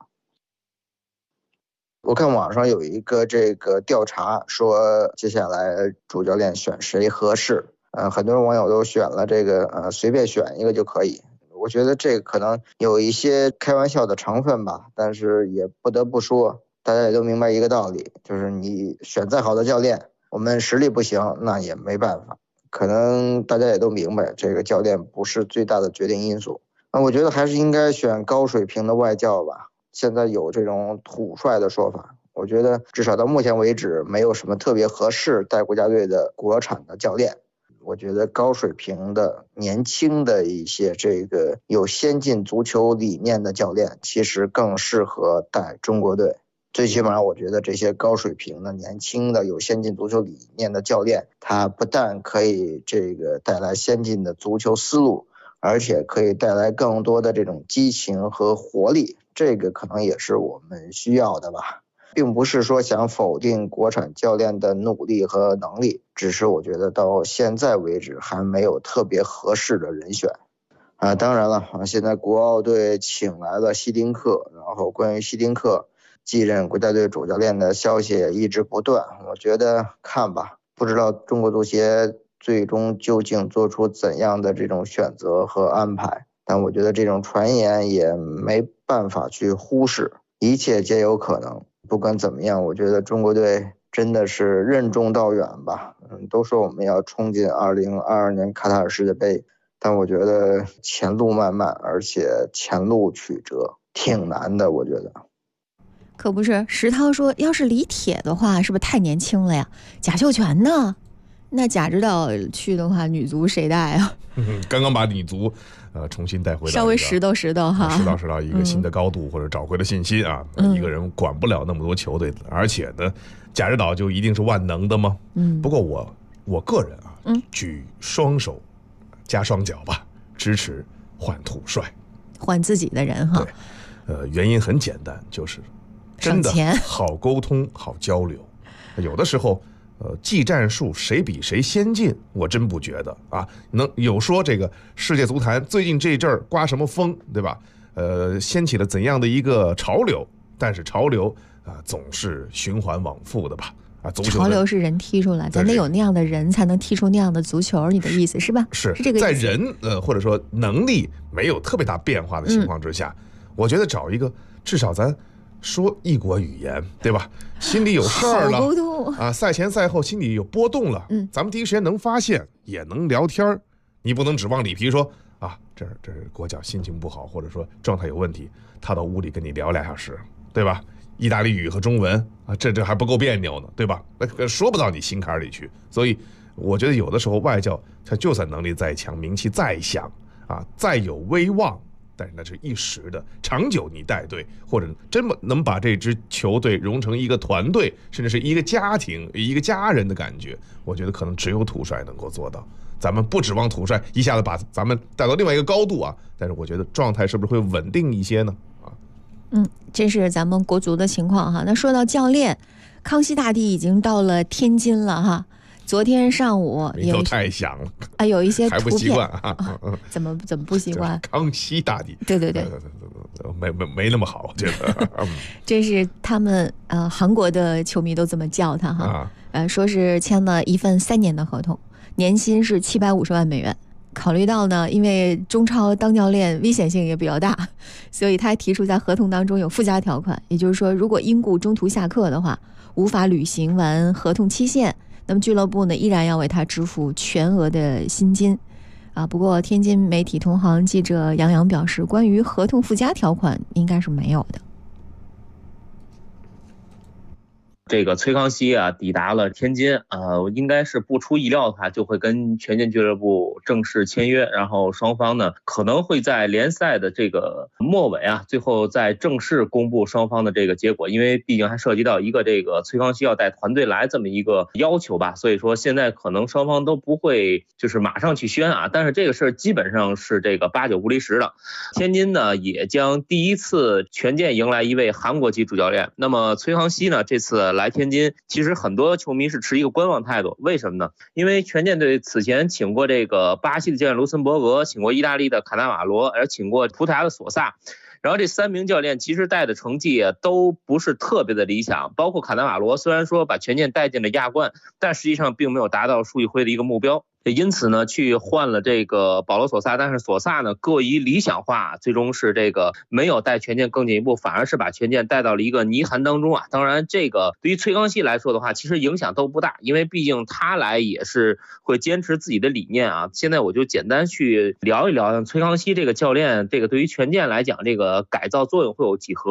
我看网上有一个这个调查说接下来主教练选谁合适，很多网友都选了这个随便选一个就可以。我觉得这个可能有一些开玩笑的成分吧，但是也不得不说，大家也都明白一个道理，就是你选再好的教练，我们实力不行，那也没办法。可能大家也都明白，这个教练不是最大的决定因素。我觉得还是应该选高水平的外教吧。现在有这种土帅的说法，我觉得至少到目前为止，没有什么特别合适带国家队的国产的教练。 我觉得高水平的年轻的一些这个有先进足球理念的教练，其实更适合带中国队。最起码我觉得这些高水平的年轻的有先进足球理念的教练，他不但可以这个带来先进的足球思路，而且可以带来更多的这种激情和活力，这个可能也是我们需要的吧。并不是说想否定国产教练的努力和能力，只是我觉得到现在为止还没有特别合适的人选。当然了，现在国奥队请来了希丁克，然后关于希丁克继任国家队主教练的消息也一直不断，我觉得看吧，不知道中国足协最终究竟做出怎样的这种选择和安排，但我觉得这种传言也没办法去忽视，一切皆有可能。不管怎么样，我觉得中国队真的是任重道远吧。都说我们要冲进2022年卡塔尔世界杯，但我觉得前路漫漫，而且前路曲折，挺难的，我觉得。 可不是，石涛说要是李铁的话是不是太年轻了呀？贾秀全呢？那贾指导去的话，女足谁带啊？ 刚刚把女足重新带回到稍微拾掇哈， 拾到一个新的高度，或者找回了信心啊。一个人管不了那么多球队，而且呢，贾指导就一定是万能的吗？不过我个人啊，举双手加双脚吧，支持换土帅， 换自己的人哈。 对，原因很简单，就是真的好沟通、好交流。有的时候。技战术谁比谁先进，我真不觉得啊。能有说这个世界足坛最近这阵儿刮什么风，对吧？掀起了怎样的一个潮流？但是潮流总是循环往复的吧？足球潮流是人踢出来，咱得有那样的人才能踢出那样的足球，你的意思是吧？ 是这个意思。 在人或者说能力没有特别大变化的情况之下，我觉得找一个至少咱。说异国语言，对吧？心里有事儿了啊，赛前赛后心里有波动了，咱们第一时间能发现，也能聊天。你不能指望里皮说啊，这是国脚心情不好，或者说状态有问题，他到屋里跟你聊2小时，对吧？意大利语和中文啊，这还不够别扭呢，对吧？那说不到你心坎里去。所以我觉得有的时候外教他就算能力再强，名气再响啊，再有威望。但是那是一时的，长久你带队或者真能把这支球队融成一个团队，甚至是一个家庭、一个家人的感觉，我觉得可能只有土帅能够做到。咱们不指望土帅一下子把咱们带到另外一个高度啊，但是我觉得状态是不是会稳定一些呢？ 这是咱们国足的情况哈。那说到教练，康熙大帝已经到了天津了哈。昨天上午也都太响了啊，有一些还不习惯啊？ 怎么不习惯？ 康熙大帝， 对， 没那么好，我觉得。 这是他们韩国的球迷都这么叫他哈。说是签了一份3年的合同，年薪是750万美元。考虑到呢，因为中超当教练危险性也比较大，所以他还提出在合同当中有附加条款，也就是说，如果因故中途下课的话，无法履行完合同期限。那么俱乐部呢，依然要为他支付全额的薪金，不过天津媒体同行记者杨洋表示，关于合同附加条款应该是没有的。 这个崔康熙啊抵达了天津，应该是不出意料的话，就会跟权健俱乐部正式签约，然后双方呢可能会在联赛的这个末尾啊，最后再正式公布双方的这个结果，因为毕竟还涉及到一个这个崔康熙要带团队来这么一个要求吧，所以说现在可能双方都不会就是马上去宣啊，但是这个事儿基本上是这个8、9不离10的。天津呢也将第一次权健迎来一位韩国籍主教练，那么崔康熙呢这次来天津，其实很多球迷是持一个观望态度，为什么呢？因为权健队此前请过这个巴西的教练卢森伯格，请过意大利的卡纳瓦罗，而请过葡萄牙的索萨。然后这3名教练其实带的成绩都不是特别的理想，包括卡纳瓦罗虽然说把权健带进了亚冠，但实际上并没有达到树议会的一个目标。因此呢，去换了这个保罗索萨，但是索萨呢过于理想化，最终是这个没有带权健更进一步，反而是把权健带到了一个泥潭当中啊。当然，这个对于崔康熙来说的话，其实影响都不大，因为毕竟他来也是会坚持自己的理念啊。现在我就简单去聊一聊崔康熙这个教练，这个对于权健来讲，这个改造作用会有几何呢？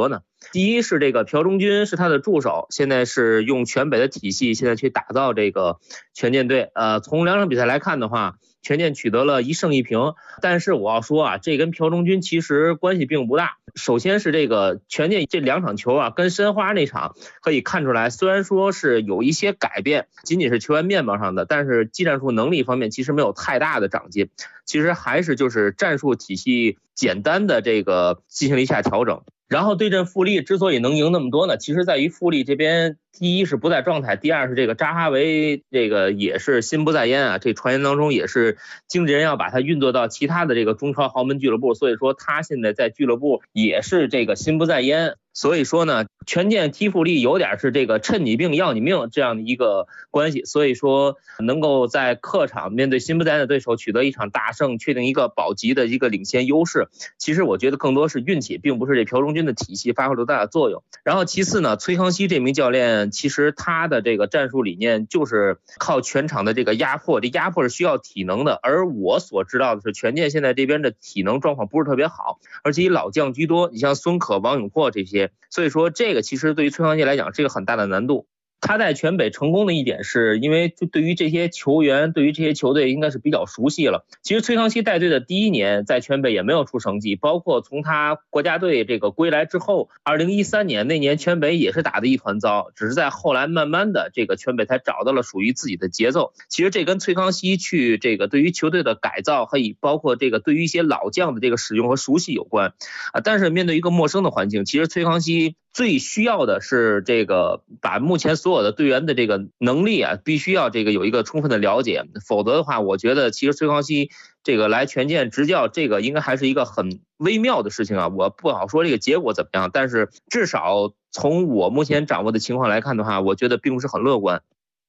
第一是这个朴忠军是他的助手，现在是用全北的体系现在去打造这个权健队。从2场比赛来看的话，权健取得了1胜1平，但是我要说啊，这跟朴忠军其实关系并不大。首先是这个权健这2场球啊，跟申花那场可以看出来，虽然说是有一些改变，仅仅是球员面貌上的，但是技战术能力方面其实没有太大的长进，其实还是就是战术体系简单的这个进行了一下调整。然后对阵富力之所以能赢那么多呢，其实在于富力这边第一是不在状态，第二是这个扎哈维这个也是心不在焉啊，这传言当中也是经纪人要把他运作到其他的这个中超豪门俱乐部，所以说他现在在俱乐部也是这个心不在焉。所以说呢，权健踢富力有点是这个趁你病要你命这样的一个关系，所以说能够在客场面对心不在焉的对手取得一场大胜，确定一个保级的一个领先优势，其实我觉得更多是运气，并不是这朴忠军的体系发挥了多大的作用。然后其次呢，崔康熙这名教练其实他的这个战术理念就是靠全场的这个压迫，这压迫是需要体能的，而我所知道的是权健现在这边的体能状况不是特别好，而且以老将居多，你像孙可、王永珀这些，所以说这个其实对于崔康熙来讲是一个很大的难度。他在全北成功的一点是因为对于这些球员，对于这些球队应该是比较熟悉了。其实崔康熙带队的第1年在全北也没有出成绩，包括从他国家队这个归来之后，2013年那年全北也是打得一团糟，只是在后来慢慢的这个全北才找到了属于自己的节奏。其实这跟崔康熙去这个对于球队的改造，还有包括这个对于一些老将的这个使用和熟悉有关但是面对一个陌生的环境，其实崔康熙最需要的是这个把目前所有的队员的这个能力啊，必须要这个有一个充分的了解，否则的话，我觉得其实崔康熙这个来权健执教，这个应该还是一个很微妙的事情啊。我不好说这个结果怎么样，但是至少从我目前掌握的情况来看的话，我觉得并不是很乐观。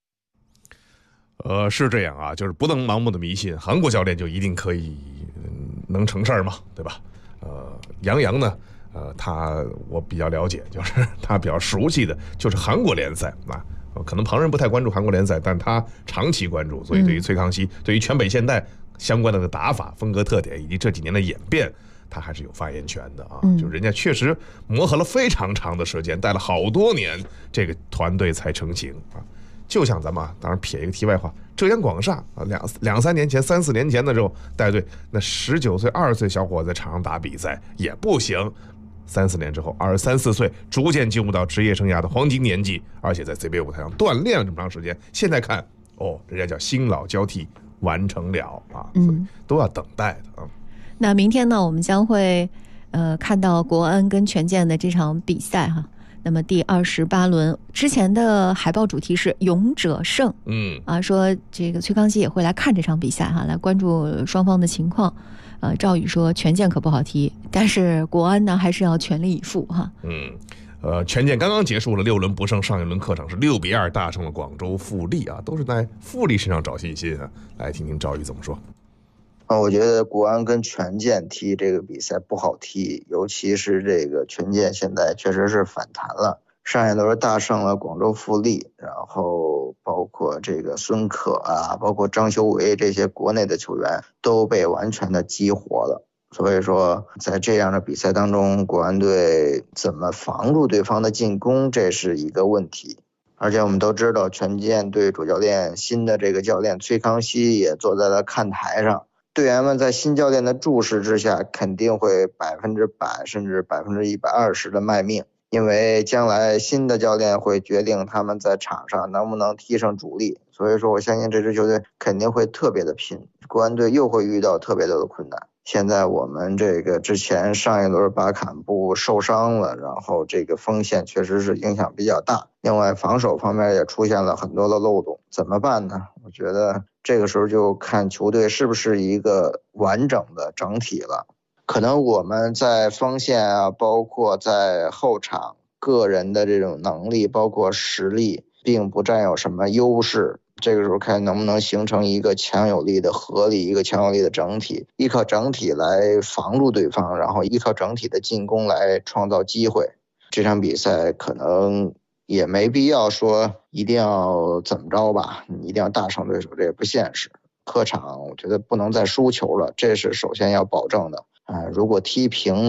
是这样啊，就是不能盲目的迷信，韩国教练就一定可以能成事儿嘛，对吧？杨洋呢？我比较了解，就是他比较熟悉的就是韩国联赛啊，可能旁人不太关注韩国联赛，但他长期关注，所以对于崔康熙，对于全北现代相关的打法、风格特点以及这几年的演变，他还是有发言权的啊。就人家确实磨合了非常长的时间，带了好多年，这个团队才成型啊。就像咱们当然撇一个题外话，浙江广厦啊，两三年前、3、4年前的时候带队，那19岁、20岁小伙子在场上打比赛也不行。3、4年之后，23、24岁逐渐进入到职业生涯的黄金年纪，而且在 CBA 舞台上锻炼了这么长时间，现在看人家叫新老交替完成了啊，所以都要等待的啊。 那明天呢，我们将会看到国安跟权健的这场比赛哈。那么第28轮之前的海报主题是勇者胜，说这个崔康熙也会来看这场比赛哈，来关注双方的情况。赵宇说权健可不好踢，但是国安呢还是要全力以赴哈。 权健刚刚结束了6轮不胜，上一轮客场是6-2大胜了广州富力啊，都是在富力身上找信心啊。来听听赵宇怎么说。 我觉得国安跟权健踢这个比赛不好踢，尤其是这个权健现在确实是反弹了，上一轮大胜了广州富力，然后包括这个孙可啊，包括张修为这些国内的球员都被完全的激活了。所以说在这样的比赛当中，国安队怎么防住对方的进攻，这是一个问题。而且我们都知道权健队主教练新的这个教练崔康熙也坐在了看台上，队员们在新教练的注视之下肯定会100%甚至120%的卖命，因为将来新的教练会决定他们在场上能不能踢上主力。所以说我相信这支球队肯定会特别的拼，国安队又会遇到特别多的困难。现在我们这个之前上一轮巴坎布受伤了，然后这个锋线确实是影响比较大，另外防守方面也出现了很多的漏洞，怎么办呢？我觉得这个时候就看球队是不是一个完整的整体了。可能我们在锋线啊，包括在后场个人的这种能力包括实力并不占有什么优势，这个时候看能不能形成一个强有力的合力，一个强有力的整体，依靠整体来防住对方，然后依靠整体的进攻来创造机会。这场比赛可能也没必要说一定要怎么着吧，你一定要大胜对手，这也不现实。客场我觉得不能再输球了，这是首先要保证的。如果踢平呢，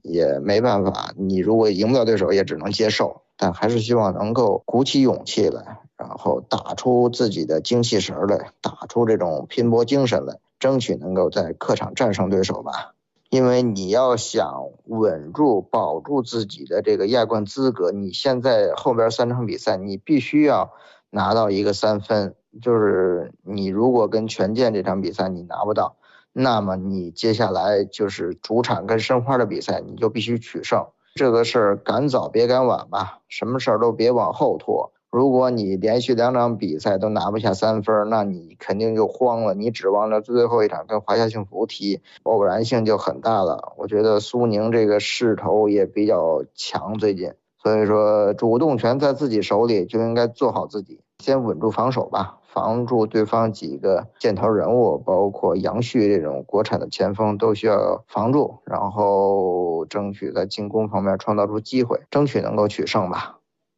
也没办法，你如果赢不了对手也只能接受，但还是希望能够鼓起勇气来，然后打出自己的精气神来，打出这种拼搏精神来，争取能够在客场战胜对手吧。因为你要想稳住保住自己的这个亚冠资格，你现在后边3场比赛你必须要拿到一个3分，就是你如果跟权健这场比赛你拿不到，那么你接下来就是主场跟申花的比赛你就必须取胜。这个事儿赶早别赶晚吧，什么事儿都别往后拖。如果你连续2场比赛都拿不下3分，那你肯定就慌了，你指望着最后一场跟华夏幸福踢，偶然性就很大了。我觉得苏宁这个势头也比较强最近，所以说主动权在自己手里，就应该做好自己，先稳住防守吧，防住对方几个箭头人物，包括杨旭这种国产的前锋都需要防住，然后争取在进攻方面创造出机会，争取能够取胜吧。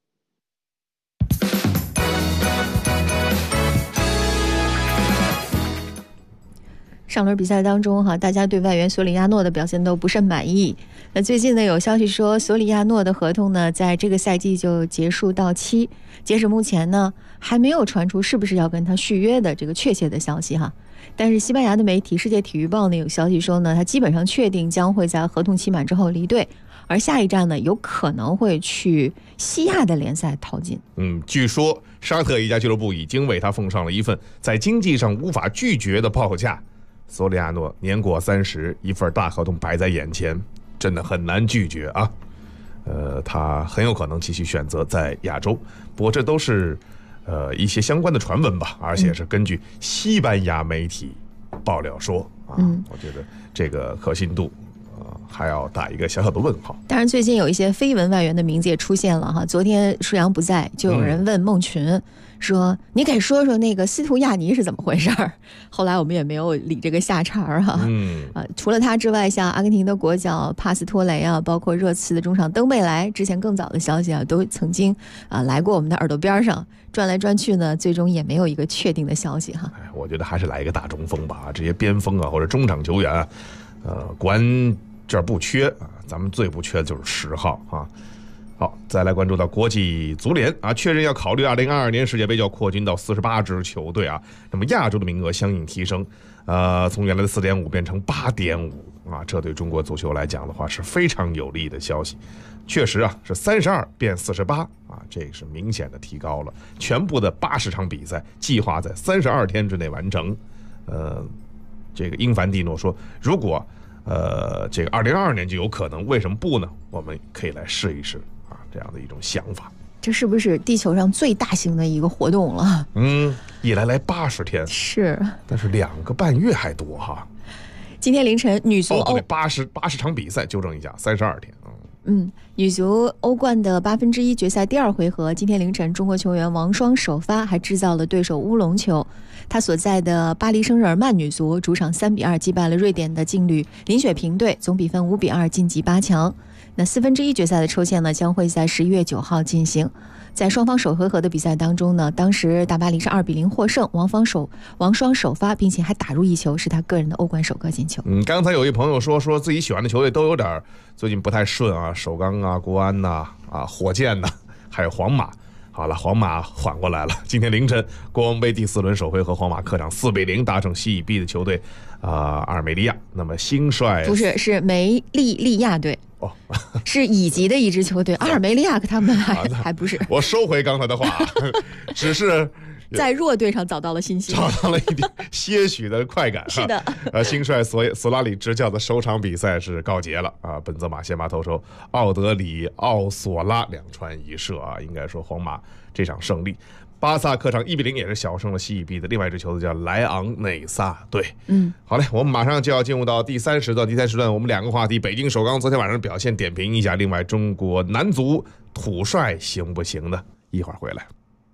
上轮比赛当中大家对外援索里亚诺的表现都不甚满意。那最近呢，有消息说索里亚诺的合同呢，在这个赛季就结束到期。截止目前呢，还没有传出是不是要跟他续约的这个确切的消息但是西班牙的媒体《世界体育报》呢有消息说呢，他基本上确定将会在合同期满之后离队，而下一站呢，有可能会去西亚的联赛淘金。 据说沙特一家俱乐部已经为他奉上了一份在经济上无法拒绝的报价。索里亚诺年过30，一份大合同摆在眼前，真的很难拒绝啊。他很有可能继续选择在亚洲，不过这都是一些相关的传闻吧，而且是根据西班牙媒体爆料说我觉得这个可信度还要打一个小小的问号。 当然最近有一些绯闻外援的名字也出现了昨天舒阳不在，就有人问孟群说你给说说那个斯图亚尼是怎么回事儿。后来我们也没有理这个下茬除了他之外，像阿根廷的国脚帕斯托雷包括热刺的中场登贝莱，之前更早的消息都曾经来过我们的耳朵边上，转来转去呢，最终也没有一个确定的消息我觉得还是来一个大中锋吧，这些边锋或者中场球员国安这儿不缺咱们最不缺的就是10号好，再来关注到国际足联确认要考虑2022年世界杯就要扩军到48支球队那么亚洲的名额相应提升，从原来的4.5变成8.5这对中国足球来讲的话是非常有利的消息。确实是32变48这个是明显的提高了，全部的80场比赛计划在32天之内完成。这个英凡蒂诺说，如果这个2022年就有可能，为什么不呢？我们可以来试一试这样的一种想法。 这是不是地球上最大型的一个活动了？ 一来80天是， 但是2个半月还多今天凌晨女足 80场比赛，纠正一下，32天。 女足欧冠的1/8决赛第2回合，今天凌晨中国球员王霜首发，还制造了对手乌龙球。他所在的巴黎圣日耳曼女足主场3-2击败了瑞典的劲旅林雪平队，总比分5-2晋级8强。那1/4决赛的抽签呢，将会在11月9号进行。在双方首回合的比赛当中呢，当时大巴黎是2-0获胜，王霜首发，并且还打入1球，是他个人的欧冠首个进球。 刚才有一朋友说自己喜欢的球队都有点最近不太顺首钢国安火箭还有皇马。好了，皇马缓过来了。今天凌晨，国王杯第4轮首回合，皇马客场4-0大胜西乙 B 的球队阿尔梅利亚。那么新帅是梅利利亚队是乙级的一支球队，阿尔梅利亚他们还不是。 我收回刚才的话，只是在弱队上找到了信心， 找到了一点些许的快感。 是的， 新帅索拉里执教的首场比赛是告捷了本泽马先发投手，奥德里奥索拉2传1射应该说皇马这场胜利。巴萨客场1-0也是小胜了西乙 B 的另外一支球队叫莱昂内萨队。好嘞，我们马上就要进入到第3时段。第3时段我们2个话题：北京首钢昨天晚上表现点评一下，另外中国男足土帅行不行呢？一会儿回来。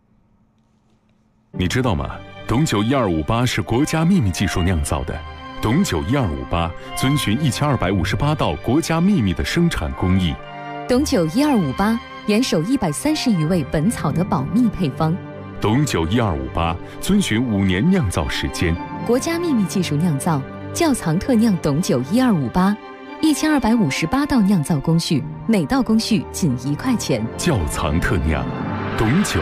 你知道吗？董酒1258是国家秘密技术酿造的。董酒1258遵循1258道国家秘密的生产工艺。 董酒1258严守130余味本草的保密配方。 董酒1258遵循5年酿造时间， 国家秘密技术酿造，窖藏特酿董酒1258， ，1258道酿造工序，每道工序仅1块钱。 窖藏特酿，董酒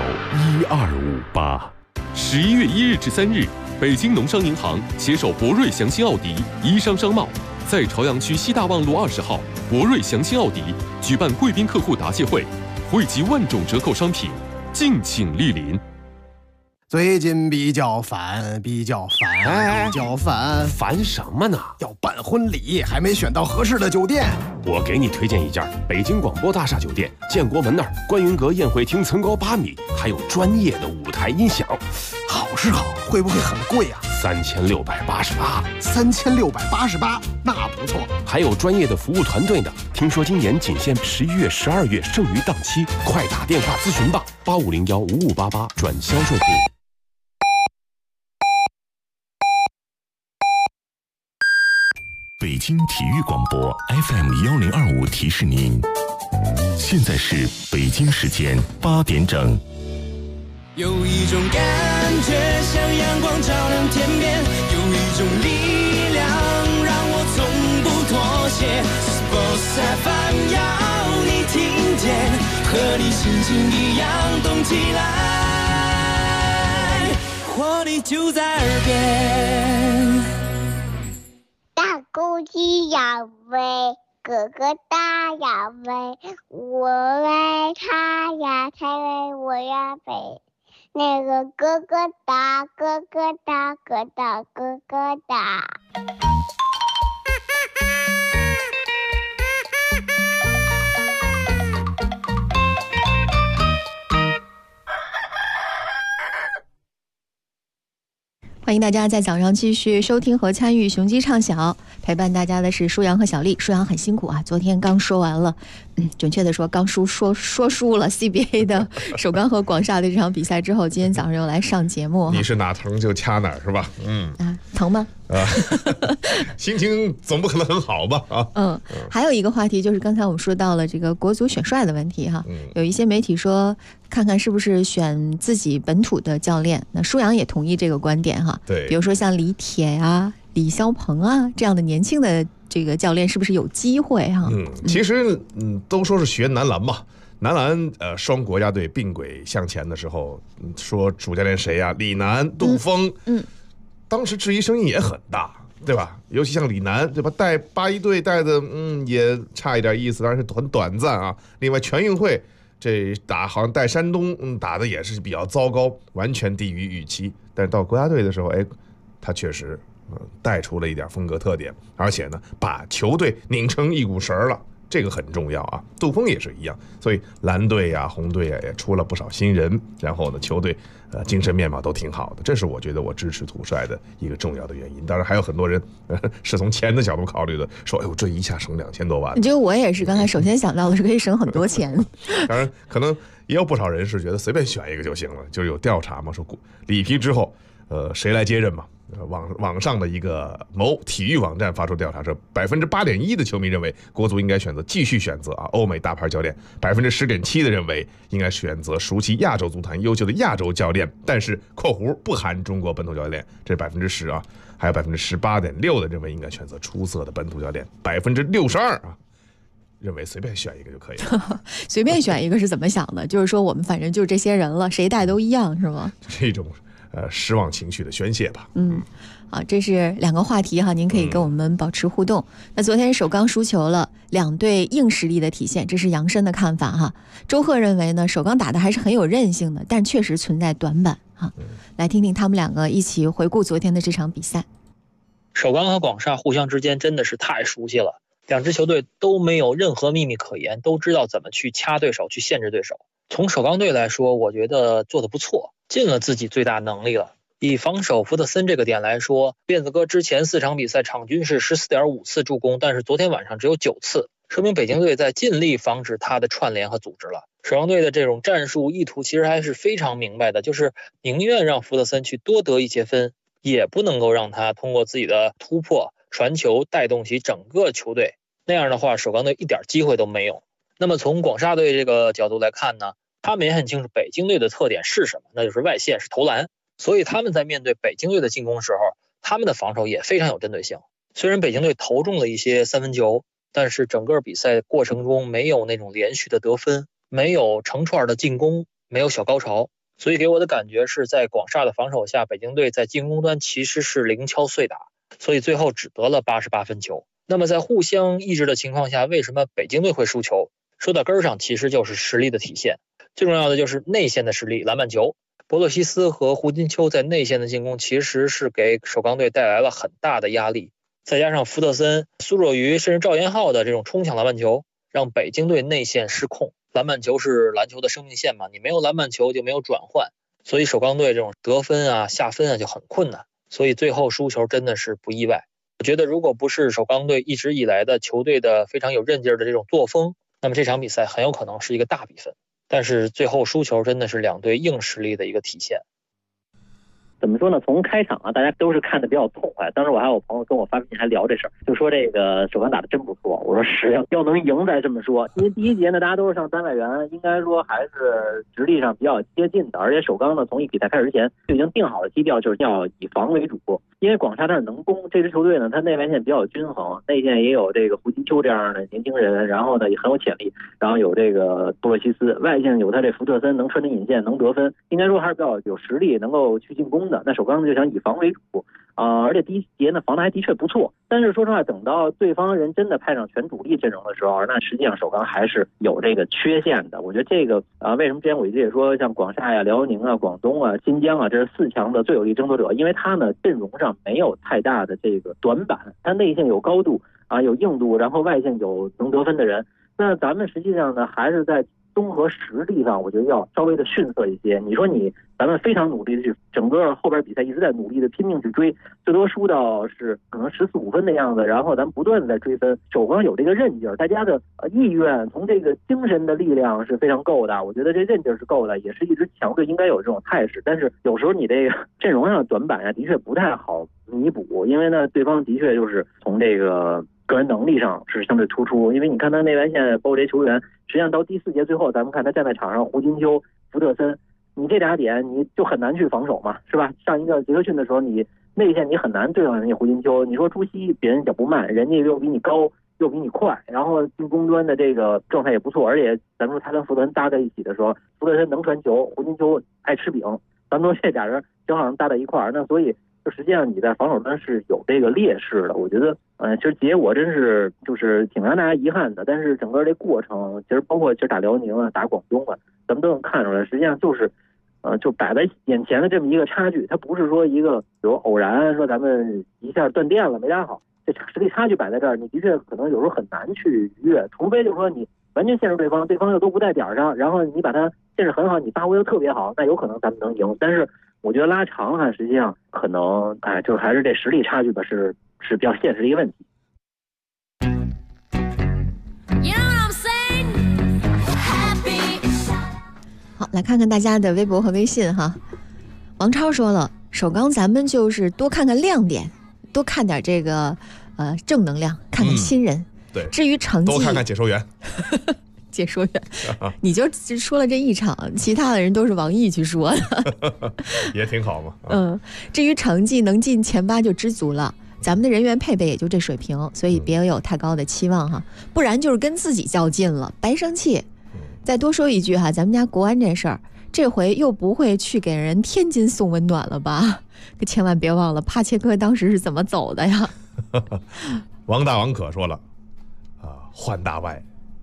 1258。11月1日至3日，北京农商银行携手博瑞祥鑫奥迪、宜商商贸，在朝阳区西大望路20号博瑞祥鑫奥迪举办贵宾客户答谢会，汇集万种折扣商品，敬请莅临。 最近比较烦， 烦什么呢？ 要办婚礼，还没选到合适的酒店。 我给你推荐一家北京广播大厦酒店，建国门那儿观云阁宴会厅层高8米，还有专业的舞台音响。 好是好，会不会很贵啊 ？3688。 3688，那不错。 还有专业的服务团队呢。听说今年仅限11月、12月剩余档期，快打电话咨询吧，85015588转销售部。 北京体育广播 FM1025提示您，现在是北京时间8点整。 有一种感觉像阳光照亮天边，有一种力量让我从不妥协。Sports FM 要你听见，和你心情一样动起来，活力就在耳边。 大公鸡要飞，哥哥大要飞，我爱他呀，他为我呀飞。那个哥哥大，哥哥大，哥大哥哥大。 欢迎大家在早上继续收听和参与雄鸡唱晓，陪伴大家的是舒阳和小丽。舒阳很辛苦啊，昨天刚说完了，准确的说刚说输了 CBA 的首钢和广厦的这场比赛之后，今天早上又来上节目。 你是哪疼就掐哪儿是吧？ 疼吗？ 心情总不可能很好吧？ 还有一个话题就是刚才我们说到了这个国足选帅的问题哈，有一些媒体说看看是不是选自己本土的教练，那舒阳也同意这个观点哈。 对， 比如说像李铁啊、李霄鹏啊这样的年轻的这个教练是不是有机会哈？ 其实都说是学男篮嘛。男篮双国家队并轨向前的时候，说主教练谁呀？李楠、杜峰，当时质疑声音也很大，对吧？尤其像李楠，对吧？带81队带的，也差一点意思，当然是很短暂啊。另外全运会这好像带山东，打的也是比较糟糕，完全低于预期。但是到国家队的时候，他确实带出了一点风格特点，而且呢，把球队拧成一股绳了。这个很重要啊，杜峰也是一样，所以蓝队呀、红队呀也出了不少新人，然后呢，球队精神面貌都挺好的，这是我觉得我支持土帅的一个重要的原因。当然还有很多人是从钱的角度考虑的，说这一下省2000多万。 你觉得我也是，刚才首先想到的是可以省很多钱。 当然，可能也有不少人是觉得随便选一个就行了，就是有调查嘛，说里皮之后，谁来接任嘛？网上的一个某体育网站发出调查说，8.1%的球迷认为国足应该继续选择欧美大牌教练，10.7%的认为应该选择熟悉亚洲足坛优秀的亚洲教练，但是（括弧不含中国本土教练），这是10%啊，还有18.6%的认为应该选择出色的本土教练，62%啊认为随便选一个就可以了。 随便选一个是怎么想的？就是说我们反正就是这些人了，谁带都一样是吗？ 这种失望情绪的宣泄吧。 好，这是2个话题哈，您可以跟我们保持互动。那昨天首钢输球了，2队硬实力的体现，这是杨申的看法哈。周贺认为呢，首钢打的还是很有韧性的，但确实存在短板哈。来听听他们2个一起回顾昨天的这场比赛。 首钢和广厦互相之间真的是太熟悉了，2支球队都没有任何秘密可言，都知道怎么去掐对手，去限制对手。从首钢队来说，我觉得做得不错，尽了自己最大能力了。以防守福特森这个点来说，辫子哥之前4场比赛场均是 14.5 次助攻，但是昨天晚上只有9次，说明北京队在尽力防止他的串联和组织了。首钢队的这种战术意图其实还是非常明白的，就是宁愿让福特森去多得一些分，也不能够让他通过自己的突破传球带动起整个球队，那样的话首钢队一点机会都没有。那么从广厦队这个角度来看呢，他们也很清楚北京队的特点是什么，那就是外线是投篮，所以他们在面对北京队的进攻时候，他们的防守也非常有针对性。虽然北京队投中了一些三分球， 但是整个比赛过程中没有那种连续的得分，没有成串的进攻，没有小高潮，所以给我的感觉是在广厦的防守下，北京队在进攻端其实是零敲碎打，所以最后只得了88分球。那么在互相抑制的情况下，为什么北京队会输球？说到根上，其实就是实力的体现。最重要的就是内线的实力，篮板球。博洛西斯和胡金秋在内线的进攻其实是给首钢队带来了很大的压力，再加上福特森、苏若愚甚至赵彦浩的这种冲抢篮板球，让北京队内线失控。篮板球是篮球的生命线嘛，你没有篮板球就没有转换，所以首钢队这种得分啊、下分啊就很困难，所以最后输球真的是不意外。我觉得如果不是首钢队一直以来的球队的非常有韧劲儿的这种作风，那么这场比赛很有可能是一个大比分。但是最后输球真的是两队硬实力的一个体现。 怎么说呢？从开场啊，大家都是看得比较痛快。当时我还有朋友跟我发微信还聊这事儿，就说这个首钢打得真不错。我说是，要能赢再这么说。因为第一节呢，大家都是上3外援，应该说还是实力上比较接近的。而且首钢呢，从一比赛开始之前就已经定好了基调，就是要以防为主。因为广厦它是能攻，这支球队呢，它内外线比较均衡，内线也有这个胡金秋这样的年轻人，然后呢也很有潜力，然后有这个布洛西斯，外线有他这福特森能穿针引线，能得分，应该说还是比较有实力，能够去进攻的。那首钢就想以防为主，而且第一节呢防的还的确不错，但是说实话，等到对方人真的派上全主力阵容的时候，那实际上首钢还是有这个缺陷的。我觉得这个为什么之前我一直也说，像广厦呀、辽宁啊、广东啊、新疆啊，这是4强的最有力争夺者，因为他呢阵容上没有太大的这个短板，他内线有高度啊，有硬度，然后外线有能得分的人。那咱们实际上呢，还是在综合实力上，我觉得要稍微的逊色一些。你说咱们非常努力的去，整个后边比赛一直在努力的拼命去追，最多输到是可能14、15分的样子，然后咱们不断的在追分。首钢有这个韧劲儿，大家的意愿从这个精神的力量是非常够的，我觉得这韧劲儿是够的，也是一支强队应该有这种态势。但是有时候你这个阵容上的短板呀，的确不太好弥补，因为呢，对方的确就是从这个个人能力上是相对突出，因为你看他内外线包括这些球员，实际上到第4节最后，咱们看他站在场上，胡金秋、福特森，你这俩点你就很难去防守嘛，是吧？上一个杰克逊的时候，你内线你很难对上人家胡金秋。你说朱熹别人脚步慢，人家又比你高，又比你快，然后进攻端的这个状态也不错，而且咱们说他跟福特森搭在一起的时候，福特森能传球，胡金秋爱吃饼，咱们说这俩人正好搭在一块儿，那所以就实际上你在防守端是有这个劣势的。我觉得其实结果真是就是挺让大家遗憾的，但是整个这过程其实包括其实打辽宁啊、打广东啊，咱们都能看出来，实际上就是就摆在眼前的这么一个差距，它不是说一个比如偶然说咱们一下断电了没打好，这实力差距摆在这儿，你的确可能有时候很难去逾越，除非就是说你完全限制对方，对方又都不在点上，然后你把它限制很好，你发挥的特别好，那有可能咱们能赢。但是我觉得拉长了，实际上可能就是还是这实力差距吧，是比较现实的一个问题。 好，来看看大家的微博和微信哈。王超说了，首钢咱们就是多看看亮点，多看点这个正能量，看看新人。 对， 至于成绩， 多看看解说员。 解说员，你就说了这一场，其他的人都是王毅去说的， 也挺好嘛。 至于成绩能进前8就知足了，咱们的人员配备也就这水平，所以别有太高的期望哈，不然就是跟自己较劲了，白生气。再多说一句哈，咱们家国安这事儿，这回又不会去给人天津送温暖了吧？可千万别忘了帕切科当时是怎么走的呀。 王大王可说了换大外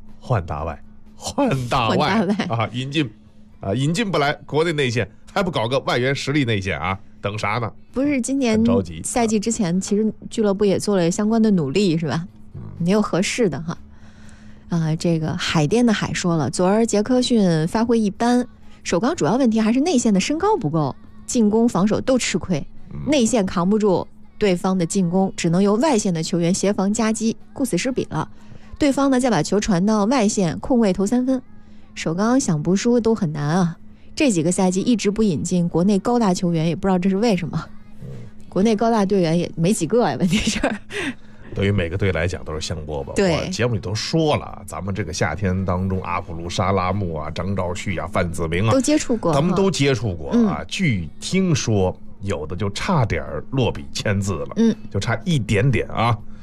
引进不来，国内内线还不搞个外援实力内线啊？等啥呢？ 不是今年赛季之前，其实俱乐部也做了相关的努力，是吧？没有合适的哈。这个海淀的海说了，昨儿杰克逊发挥一般，首钢主要问题还是内线的身高不够，进攻防守都吃亏，内线扛不住对方的进攻，只能由外线的球员协防夹击，顾此失彼了。对方呢再把球传到外线空位投3分，首钢想不输都很难啊。这几个赛季一直不引进国内高大球员，也不知道这是为什么。国内高大队员也没几个呀，问题是。 对于每个队来讲都是香饽饽。 对， 我节目里都说了，咱们这个夏天当中，阿普鲁沙拉木啊、张兆旭啊、范子铭啊， 都接触过， 咱们都接触过啊。据听说，有的就差点落笔签字了，就差一点点啊。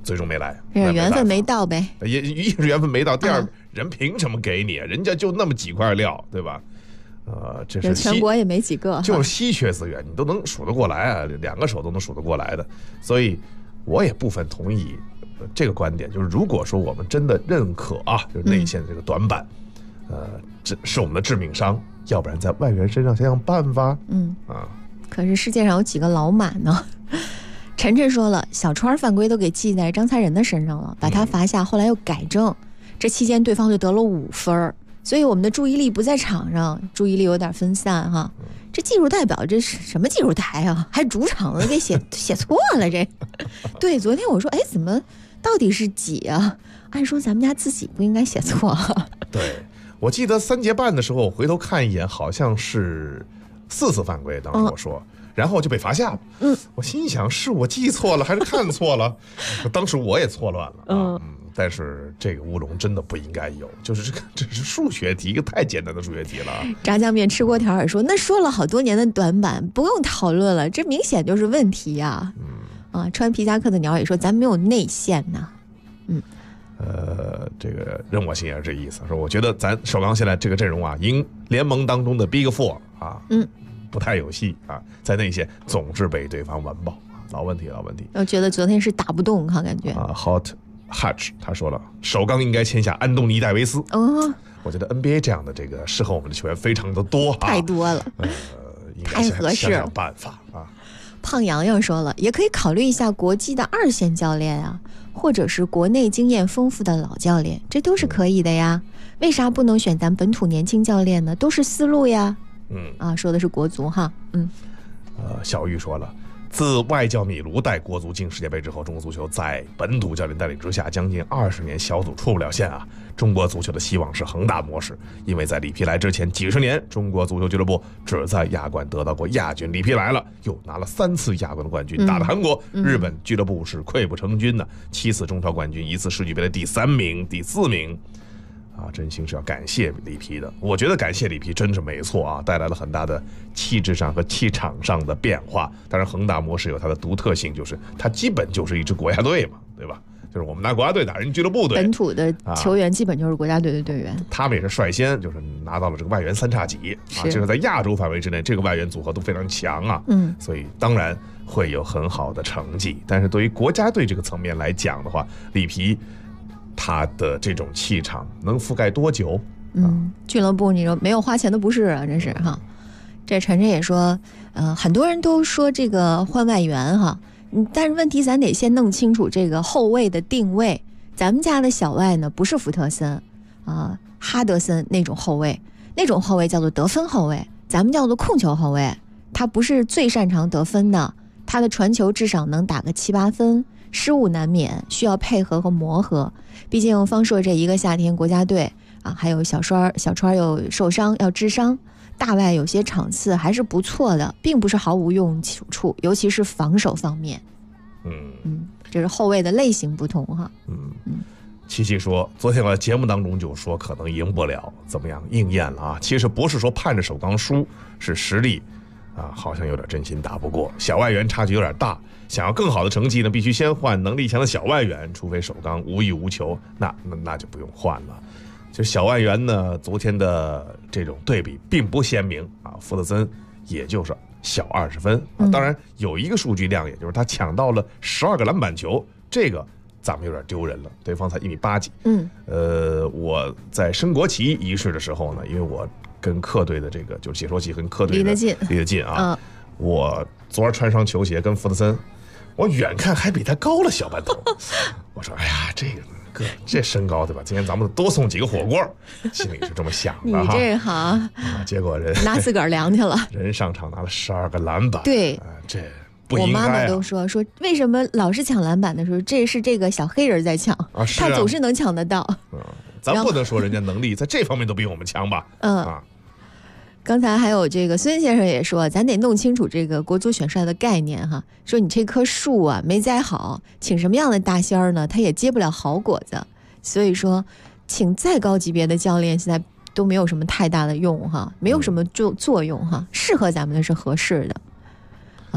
最终没来， 缘分没到呗。 一是缘分没到，第二人凭什么给你？人家就那么几块料，对吧？这是全国也没几个， 就是稀缺资源，你都能数得过来啊，2个手都能数得过来的。所以我也部分同意这个观点，就是如果说我们真的认可啊，就是内线这个短板，这是我们的致命伤，要不然在外援身上想想办法。 可是世界上有几个老马呢？晨晨说了，小川犯规都给记在张才仁的身上了，把他罚下，后来又改正，这期间对方就得了5分，所以我们的注意力不在场上，注意力有点分散哈。这技术代表这是什么技术台啊？还主场的给写错了这。对，昨天我说，怎么到底是几啊？按说咱们家自己不应该写错啊。 对，我记得3节半的时候，我回头看一眼，好像是4次犯规，当时我说。然后就被罚下了。我心想是我记错了还是看错了？当时我也错乱了。但是这个乌龙真的不应该有，就是这是数学题，一个太简单的数学题了。 炸酱面吃锅条也说，那说了好多年的短板不用讨论了，这明显就是问题呀。穿皮夹克的鸟也说，咱没有内线呐。 这个任我心也是这意思，说我觉得咱首钢现在这个阵容啊，赢联盟当中的 Big Four 啊。不太有戏啊，在内线总是被对方完爆，老问题。 我觉得昨天是打不动哈，感觉。 Hot Hatch 他说了，首钢应该签下安东尼戴维斯。我觉得 NBA 这样的这个适合我们的球员非常的多， 太多了，太合适了， 想想办法啊。 胖洋洋说了，也可以考虑一下国际的2线教练啊，或者是国内经验丰富的老教练，这都是可以的呀。为啥不能选咱本土年轻教练呢？都是思路呀。说的是国足哈。 小玉说了，自外教米卢带国足进世界杯之后，中国足球在本土教练带领之下，将近20年小组出不了线啊。中国足球的希望是恒大模式，因为在里皮来之前几十年，中国足球俱乐部只在亚冠得到过亚军，里皮来了又拿了3次亚冠的冠军，打了韩国、日本俱乐部是溃不成军的，7次中超冠军，1次世俱杯的第3名、第4名。真心是要感谢里皮的，我觉得感谢里皮真是没错啊，带来了很大的气质上和气场上的变化。当然恒大模式有它的独特性，就是它基本就是一支国家队嘛，对吧？就是我们拿国家队打人俱乐部队， 本土的球员基本就是国家队的队员。 他们也是率先就是拿到了这个外援3叉戟就是在亚洲范围之内，这个外援组合都非常强啊。所以当然会有很好的成绩。但是对于国家队这个层面来讲的话，里皮他的这种气场能覆盖多久？ 俱乐部你说没有花钱的不是啊，真是哈。这晨晨也说，很多人都说这个换外援哈，但是问题咱得先弄清楚这个后卫的定位。咱们家的小外呢不是福特森哈德森那种后卫，那种后卫叫做得分后卫，咱们叫做控球后卫。他不是最擅长得分的，他的传球至少能打个7、8分。失误难免，需要配合和磨合。毕竟方硕这一个夏天国家队还有小川又受伤要治伤，大外有些场次还是不错的，并不是毫无用处，尤其是防守方面。这是后卫的类型不同哈。 七七说，昨天我在节目当中就说可能赢不了，怎么样应验了啊？其实不是说盼着首钢输，是实力好像有点真心打不过，小外援差距有点大。想要更好的成绩呢，必须先换能力强的小外援，除非首钢无欲无求，那就不用换了。就小外援呢，昨天的这种对比并不鲜明福特森也就是小20分当然有一个数据亮眼，就是他抢到了12个篮板球，这个咱们有点丢人了，对方才1.8米几。我在升国旗仪式的时候呢，因为我跟客队的这个就是解说旗跟客队的离得近我昨儿穿双球鞋跟福特森，我远看还比他高了小半头。我说哎呀，这身高对吧？今天咱们多送几个火锅，心里是这么想的你这好结果人拿自个儿量去了， 人上场拿了12个篮板。 对， 这不应该我妈妈都说为什么老是抢篮板的时候，这是这个小黑人在抢他总是能抢得到。 咱不能说人家能力在这方面都比我们强吧。 刚才还有这个孙先生也说，咱得弄清楚这个国足选帅的概念哈。说你这棵树没栽好，请什么样的大仙儿呢？他也结不了好果子。所以说，请再高级别的教练现在都没有什么太大的用哈，没有什么作用哈。适合咱们的是合适的。大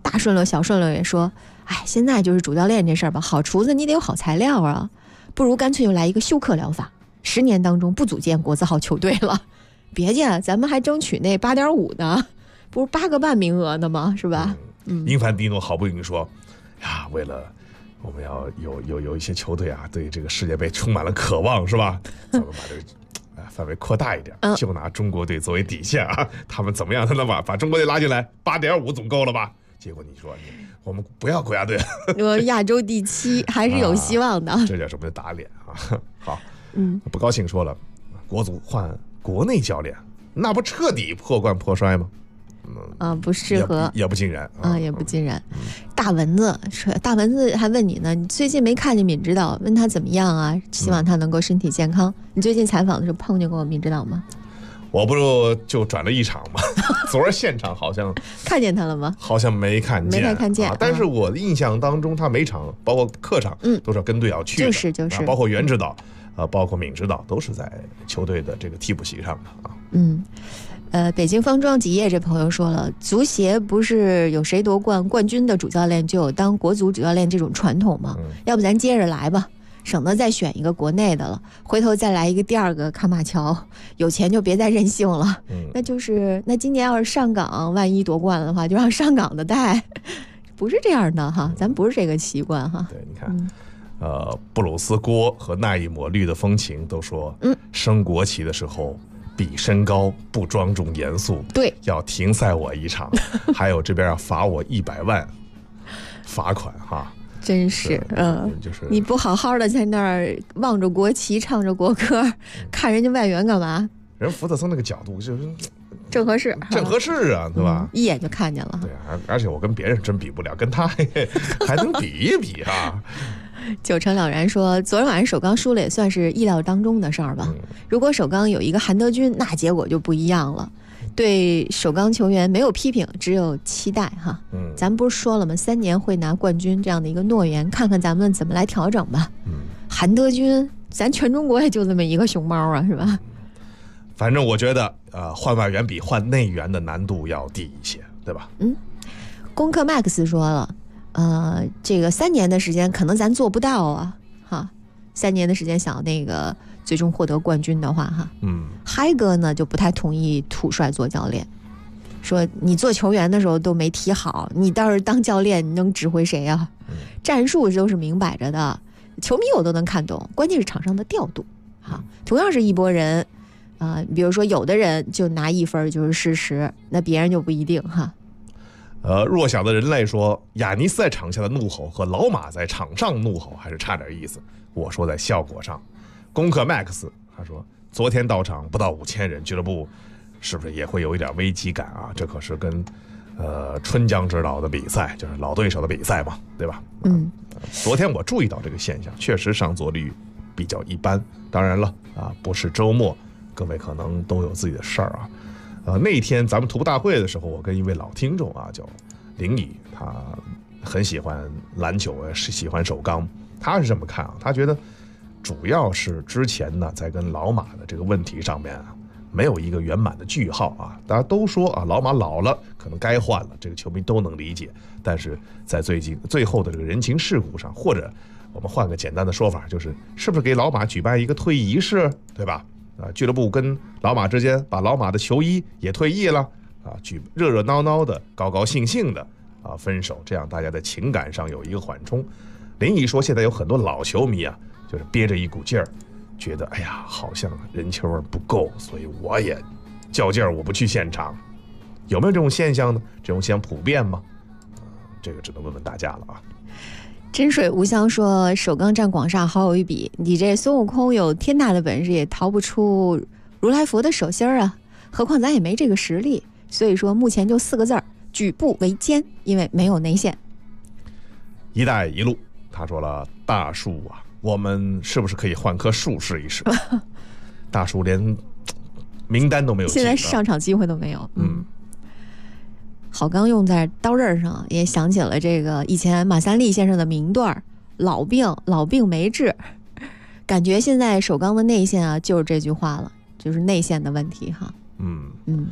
大顺溜小顺溜也说，哎，现在就是主教练这事儿吧，好厨子你得有好材料啊，不如干脆就来一个休克疗法，10年当中不组建国字号球队了，别介咱们还争取那8.5呢，不是8个半名额呢吗？是吧？ 英凡蒂诺好不容易说呀，为了我们要有一些球队啊，对这个世界杯充满了渴望，是吧？咱们把这个范围扩大一点，就拿中国队作为底线啊，他们怎么样才能把中国队拉进来？8.5总够了吧？结果你说我们不要国家队， 亚洲第7还是有希望的， 这叫什么打脸啊？好，不高兴说了，国足换国内教练，那不彻底破罐破摔吗？ 不适合， 也不尽然也不尽然。大蚊子还问你呢，你最近没看见闵指导，问他怎么样啊？希望他能够身体健康。你最近采访的时候碰见过闵指导吗？ 我不就转了一场吗？昨儿现场好像看见他了吗？ 好像没看见， 没太看见。 但是我的印象当中，他每场包括客场，都是跟队要去的， 就是包括袁指导，包括闵指导，都是在球队的这个替补席上的啊。 北京方庄吉业这朋友说了，足协不是有谁夺冠军的主教练就有当国足主教练这种传统吗？要不咱接着来吧，省得再选一个国内的了，回头再来一个第二个卡马乔，有钱就别再任性了。那今年要是上港万一夺冠的话，就让上港的带，不是这样的哈，咱不是这个习惯哈。 对，你看。布鲁斯郭和那一抹绿的风情都说，升国旗的时候比身高不庄重严肃， 对， 要停赛我一场，还有这边要罚我100万罚款哈， 真是， 就是你不好好的在那儿望着国旗唱着国歌，看人家外援干嘛？ 人福特森那个角度就是正合适啊，对吧？ 一眼就看见了。 对，而且我跟别人真比不了，跟他还能比一比啊。 九成了然说，昨天晚上首钢输了也算是意料当中的事儿吧。如果首钢有一个韩德君，那结果就不一样了。对首钢球员没有批评，只有期待哈。咱们不是说了吗？3年会拿冠军这样的一个诺言，看看咱们怎么来调整吧。韩德君，咱全中国也就这么一个熊猫啊，是吧？ 反正我觉得，换外援比换内援的难度要低一些，对吧？ 攻克 Max 说了。这个3年的时间可能咱做不到啊，哈，3年的时间想那个最终获得冠军的话，哈，嗨哥呢就不太同意土帅做教练，说你做球员的时候都没踢好，你倒是当教练你能指挥谁啊？战术都是明摆着的，球迷我都能看懂，关键是场上的调度，哈，同样是一拨人，比如说有的人就拿1分就是事实，那别人就不一定哈。 弱小的人类说，亚尼斯在场下的怒吼和老马在场上怒吼还是差点意思。我说在效果上。攻克 Max 他说，昨天到场不到5000人，俱乐部是不是也会有一点危机感啊？这可是跟春江指导的比赛，就是老对手的比赛嘛，对吧？昨天我注意到这个现象，确实上座率比较一般。当然了不是周末，各位可能都有自己的事儿啊。那天咱们徒步大会的时候，我跟一位老听众叫林乙，他很喜欢篮球，是喜欢首钢。他是这么看啊，他觉得主要是之前呢，在跟老马的这个问题上面没有一个圆满的句号啊。大家都说老马老了，可能该换了，这个球迷都能理解。但是在最后的这个人情世故上，或者我们换个简单的说法，是不是给老马举办一个退役仪式，对吧？俱乐部跟老马之间把老马的球衣也退役了热热闹闹的高高兴兴的分手，这样大家的情感上有一个缓冲。林毅说，现在有很多老球迷就是憋着一股劲儿，觉得哎呀好像人球不够，所以我也较劲儿，我不去现场。有没有这种现象呢？这种现象普遍吗？这个只能问问大家了啊。 真水无香说，首钢战广厦好有一比，你这孙悟空有天大的本事也逃不出如来佛的手心啊，何况咱也没这个实力，所以说目前就4个字儿，举步维艰，因为没有内线。 一带一路他说了，大树我们是不是可以换棵树试一试？大树连名单都没有， 现在上场机会都没有。好钢用在刀刃上，也想起了这个以前马三立先生的名段，老病没治。感觉现在首钢的内线就是这句话了，就是内线的问题哈。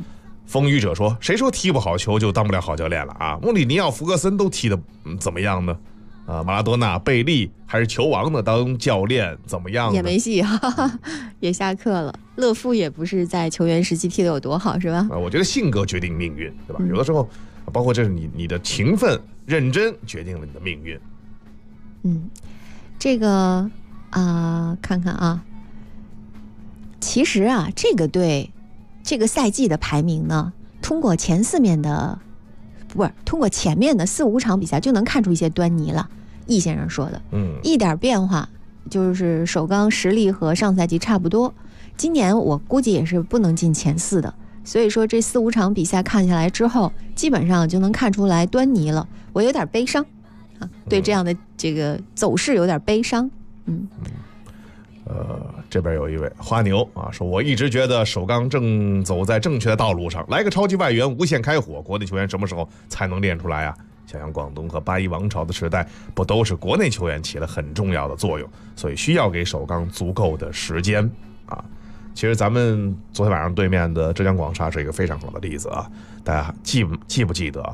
风雨者说：“谁说踢不好球就当不了好教练了啊？穆里尼奥、福格森都踢得怎么样呢？马拉多纳、贝利还是球王呢，当教练怎么样呢？ 也没戏，哈哈，也下课了。勒夫也不是在球员时期踢得有多好，是吧？ 我觉得性格决定命运，对吧？有的时候，包括这是你的勤奋、认真决定了你的命运。 这个看看啊，其实啊，这个队这个赛季的排名呢，通过前面的4、5场比赛就能看出一些端倪了。易先生说的，一点变化，就是首钢实力和上赛季差不多，今年我估计也是不能进前4的。所以说这4、5场比赛看下来之后，基本上就能看出来端倪了。我有点悲伤啊，对这样的这个走势有点悲伤。 这边有一位花牛啊，说我一直觉得首钢正走在正确的道路上，来个超级外援无限开火，国内球员什么时候才能练出来啊？想想广东和八一王朝的时代，不都是国内球员起了很重要的作用，所以需要给首钢足够的时间啊。其实咱们昨天晚上对面的浙江广厦是一个非常好的例子啊，大家记不记得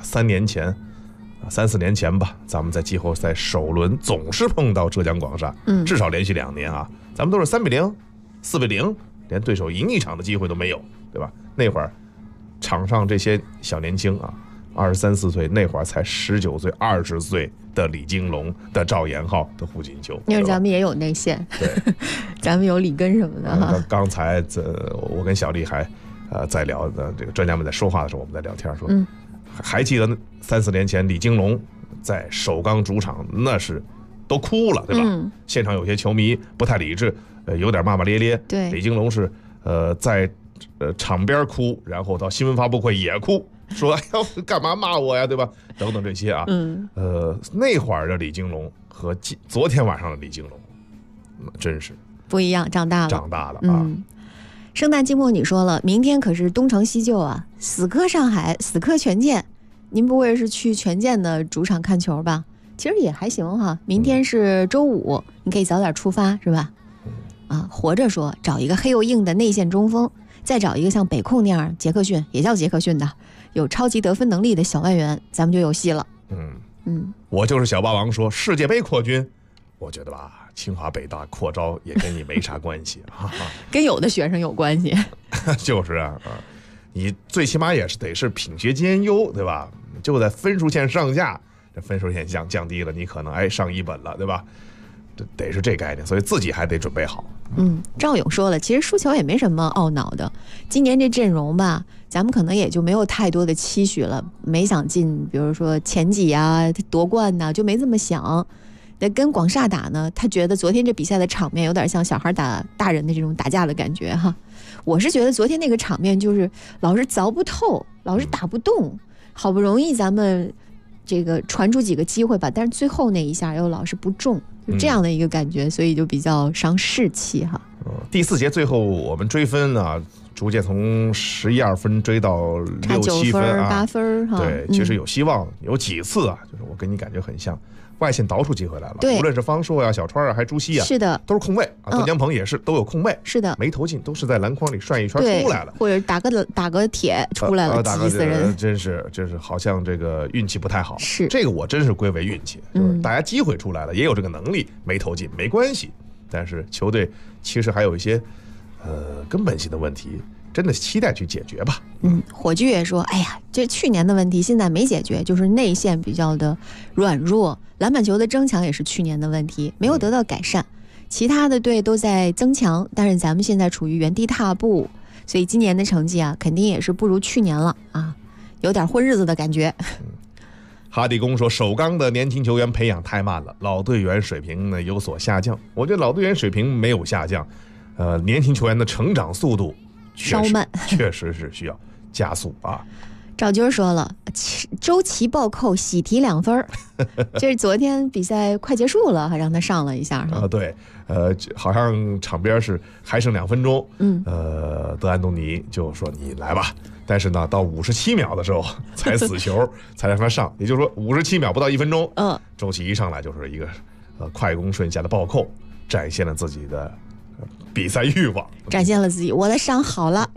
3、4年前吧，咱们在季后赛首轮总是碰到浙江广厦，至少连续2年啊，咱们都是3比0、4比0，连对手赢一场的机会都没有，对吧？那会儿场上这些小年轻啊，23、24岁，那会儿才19岁、20岁的李金龙的赵延浩的胡金秋， 因为咱们也有内线，对，咱们有里根什么的。 刚才我跟小丽还在聊的，这个专家们在说话的时候，我们在聊天说，还记得3、4年前李金龙在首钢主场那是都哭了，对吧？现场有些球迷不太理智，有点骂骂咧咧。 对， 李金龙是在场边哭，然后到新闻发布会也哭，说哎呀干嘛骂我呀，对吧？等等这些啊，那会儿的李金龙和昨天晚上的李金龙，真是不一样，长大了啊。圣诞季末你说了，明天可是东成西就啊，死磕上海，死磕权健。您不会是去权健的主场看球吧？其实也还行哈。明天是周五，你可以早点出发，是吧？活着说找一个黑又硬的内线中锋，再找一个像北控那样杰克逊，也叫杰克逊的，有超级得分能力的小外援，咱们就有戏了。 我就是小霸王说世界杯扩军，我觉得吧，清华北大扩招也跟你没啥关系跟有的学生有关系。 就是啊，你最起码也是得是品学兼优，对吧？就在分数线上下，这分数线降低了，你可能上一本了，对吧？得是这概念，所以自己还得准备好。 赵勇说了，其实输球也没什么懊恼的。今年这阵容吧，咱们可能也就没有太多的期许了，没想进，比如说前几啊、夺冠呐，就没这么想。那跟广厦打呢，他觉得昨天这比赛的场面有点像小孩打大人的这种打架的感觉哈。我是觉得昨天那个场面就是老是凿不透，老是打不动，好不容易咱们这个传出几个机会吧，但是最后那一下又老是不中，就这样的一个感觉，所以就比较伤士气哈。 第4节最后我们追分啊，逐渐从11、2分追到6、7分啊， 8分哈。 对，其实有希望，有几次啊，就是我跟你感觉很像。外线倒出机会来了，无论是方硕呀、小川啊，还朱熹啊， 是的， 都是空位啊。段江鹏也是都有空位， 是的， 没投进，都是在篮筐里转一圈出来了， 或者打个铁出来了，急死人。 真是好像这个运气不太好。 是这个我真是归为运气，就是大家机会出来了，也有这个能力，没投进没关系。但是球队其实还有一些根本性的问题。真的期待去解决吧。 火炬也说，哎呀，这去年的问题现在没解决，就是内线比较的软弱，篮板球的争抢也是去年的问题，没有得到改善。其他的队都在增强，但是咱们现在处于原地踏步，所以今年的成绩啊，肯定也是不如去年了啊，有点混日子的感觉。 哈迪公说，首钢的年轻球员培养太慢了，老队员水平呢有所下降。我觉得老队员水平没有下降，年轻球员的成长速度稍慢， 确实是需要加速啊。 赵军说了，周琦暴扣喜提2分，这是昨天比赛快结束了，还让他上了一下对，好像场边是还剩2分钟，德安东尼就说你来吧，但是呢，到57秒的时候才死球，才让他上，也就是说57秒不到1分钟，周琦一上来就是一个快攻顺下的暴扣，展现了自己的比赛欲望， 展现了自己，我的伤好了。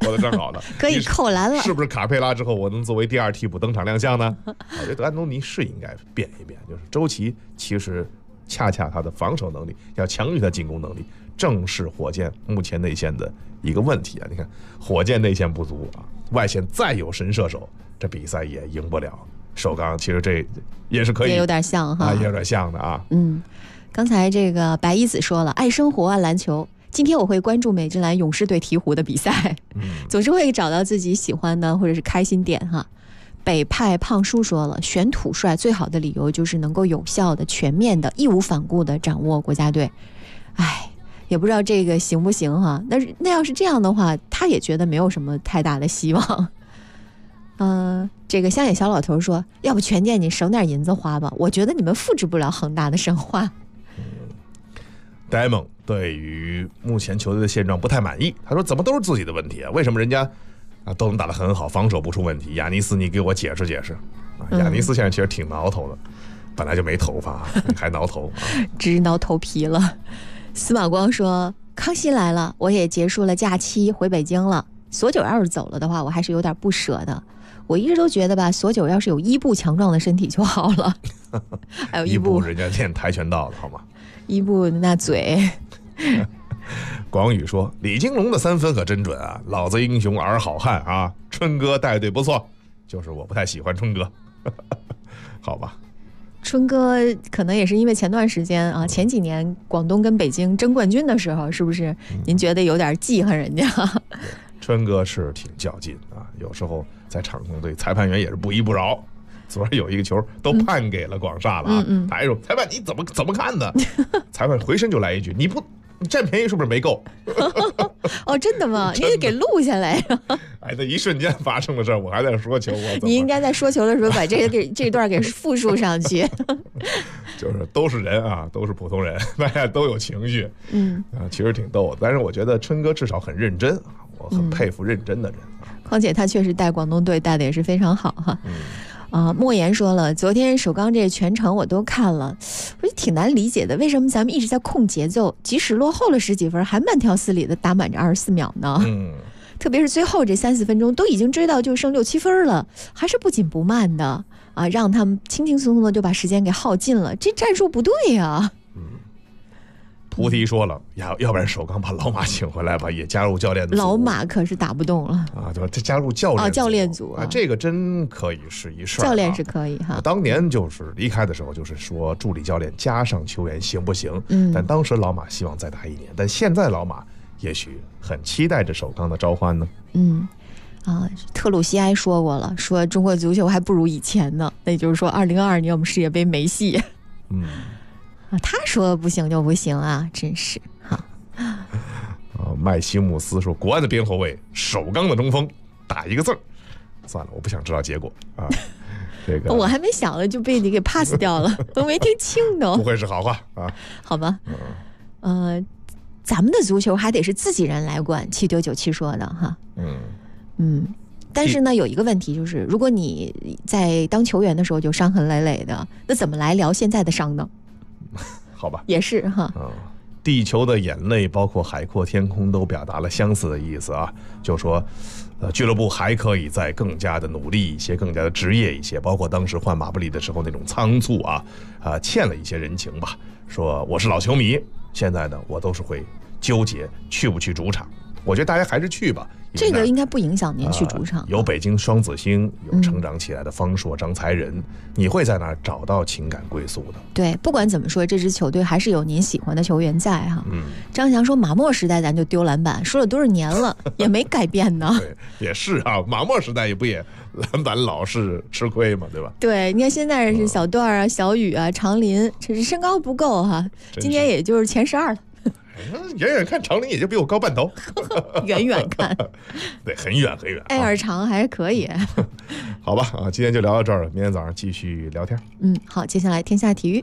说的正好的， 可以扣篮了。 是不是卡佩拉之后我能作为第2替补登场亮相呢？我觉得安东尼是应该变一变，就是周琦其实恰恰他的防守能力要强于他进攻能力，正是火箭目前内线的一个问题啊！你看，火箭内线不足啊，外线再有神射手，这比赛也赢不了。首钢其实这也是可以， 也有点像哈， 啊，也有点像的啊。 刚才这个白衣子说了，爱生活，爱篮球。今天我会关注美职篮勇士队鹈鹕的比赛，总是会找到自己喜欢的或者是开心点哈。北派胖叔说了，选土帅最好的理由就是能够有效的、全面的、义无反顾的掌握国家队。哎，也不知道这个行不行哈。那要是这样的话，他也觉得没有什么太大的希望。这个乡野小老头说，要不全店你省点银子花吧，我觉得你们复制不了恒大的神话。 戴蒙对于目前球队的现状不太满意，他说怎么都是自己的问题啊？为什么人家都能打得很好，防守不出问题？亚尼斯，你给我解释解释。亚尼斯现在其实挺挠头的，本来就没头发，还挠头， 直挠头皮了。司马光说，康熙来了，我也结束了假期回北京了。索九要是走了的话，我还是有点不舍的。我一直都觉得吧，索九要是有伊布强壮的身体就好了。还有伊布人家练跆拳道的好吗？ 伊布那嘴。 广宇说，李金龙的3分可真准啊，老子英雄儿好汉啊，春哥带队不错，就是我不太喜欢春哥。好吧， 春哥可能也是因为前段时间啊，前几年广东跟北京争冠军的时候，是不是您觉得有点记恨人家？ 春哥是挺较劲啊，有时候在场中对裁判员也是不依不饶。昨儿有一个球都判给了广厦了啊，他还说裁判你怎么看的？裁判回身就来一句，你占便宜是不是没够？ 哦，真的吗？你得给录下来。 哎，那一瞬间发生的事儿，我还在说球， 你应该在说球的时候把这段给复述上去。 就是都是人啊，都是普通人，大家都有情绪，其实挺逗的。但是我觉得春哥至少很认真啊，我很佩服认真的人啊。 况且他确实带广东队带的也是非常好哈。莫言说了，昨天首钢这全程我都看了，我就挺难理解的，为什么咱们一直在控节奏，即使落后了10几分，还慢条斯理的打满这24秒呢？特别是最后这3-4分钟，都已经追到就剩6、7分了，还是不紧不慢的啊，让他们轻轻松松的就把时间给耗尽了，这战术不对呀。 菩提说了，要不然首钢把老马请回来吧，也加入教练组。 老马可是打不动了啊，对吧？这加入教练组啊， 这个真可以是一事儿。 教练是可以哈。 当年就是离开的时候，就是说助理教练加上球员行不行？但当时老马希望再打1年，但现在老马也许很期待着首钢的召唤呢。 特鲁西埃说过了，说中国足球还不如以前呢，那也就是说2022年我们世界杯没戏。他说不行就不行啊，真是哈。 麦西姆斯说，国安的边后卫，首钢的中锋，打一个字儿。算了，我不想知道结果啊。这个我还没想了就被你给 pass 掉了，都没听清都。 不会是好话啊？ 好吧，咱们的足球还得是自己人来管，7997说的哈。但是呢，有一个问题就是，如果你在当球员的时候就伤痕累累的，那怎么来聊现在的伤呢？ 好吧， 也是哈。 地球的眼泪，包括海阔天空，都表达了相似的意思啊，就说，俱乐部还可以再更加的努力一些，更加的职业一些，包括当时换马布里的时候那种仓促啊，欠了一些人情吧。说我是老球迷，现在呢，我都是会纠结去不去主场。我觉得大家还是去吧， 这个应该不影响您去主场。 有北京双子星，有成长起来的方硕、张才仁，你会在那儿找到情感归宿的。 对，不管怎么说，这支球队还是有您喜欢的球员在哈。张翔说，马莫时代咱就丢篮板，说了多少年了，也没改变呢。 对，也是啊，马莫时代也不也篮板老是吃亏嘛，对吧？ 对，你看现在是小段啊、小雨啊、长林，这是身高不够哈，今年也就是前12了。 远远看长林也就比我高半头， 远远看， 对，很远很远。 艾尔长还可以。 好吧，今天就聊到这儿了，明天早上继续聊天。 好，接下来天下体育。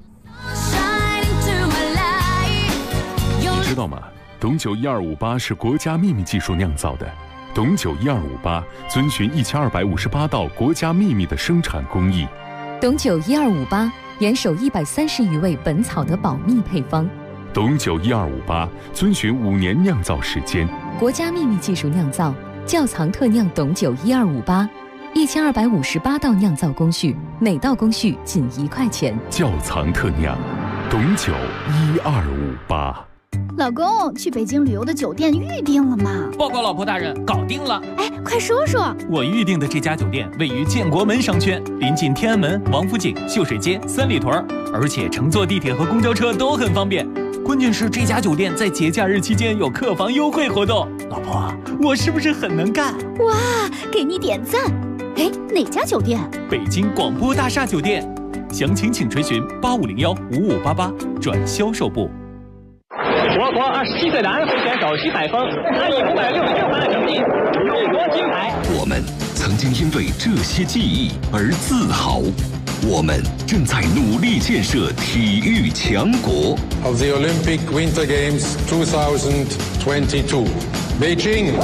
你知道吗？董酒1258是国家秘密技术酿造的。董酒1258遵循1258道国家秘密的生产工艺。 董酒1258严守130余位本草的保密配方。 董酒1258遵循5年酿造时间， 国家秘密技术酿造， 窖藏特酿董酒1258，1258道酿造工序，每道工序仅1块钱。 窖藏特酿董酒1258。 老公，去北京旅游的酒店预定了吗？ 报告老婆大人，搞定了。 哎，快说说。 我预定的这家酒店位于建国门商圈，临近天安门、王府井、秀水街、三里屯，而且乘坐地铁和公交车都很方便。关键是这家酒店在节假日期间有客房优惠活动。老婆，我是不是很能干？ 哇，给你点赞。哎，哪家酒店？ 北京广播大厦酒店。详情请垂询85015588转销售部。 我国27岁的安徽选手徐海峰，他以566分的成绩勇夺金牌。 我们曾经因为这些记忆而自豪，我们正在努力建设体育强国。 Of the Olympic Winter Games 2022, Beijing。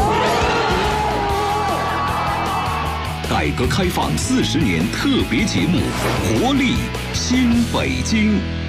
改革开放40年特别节目《活力新北京》。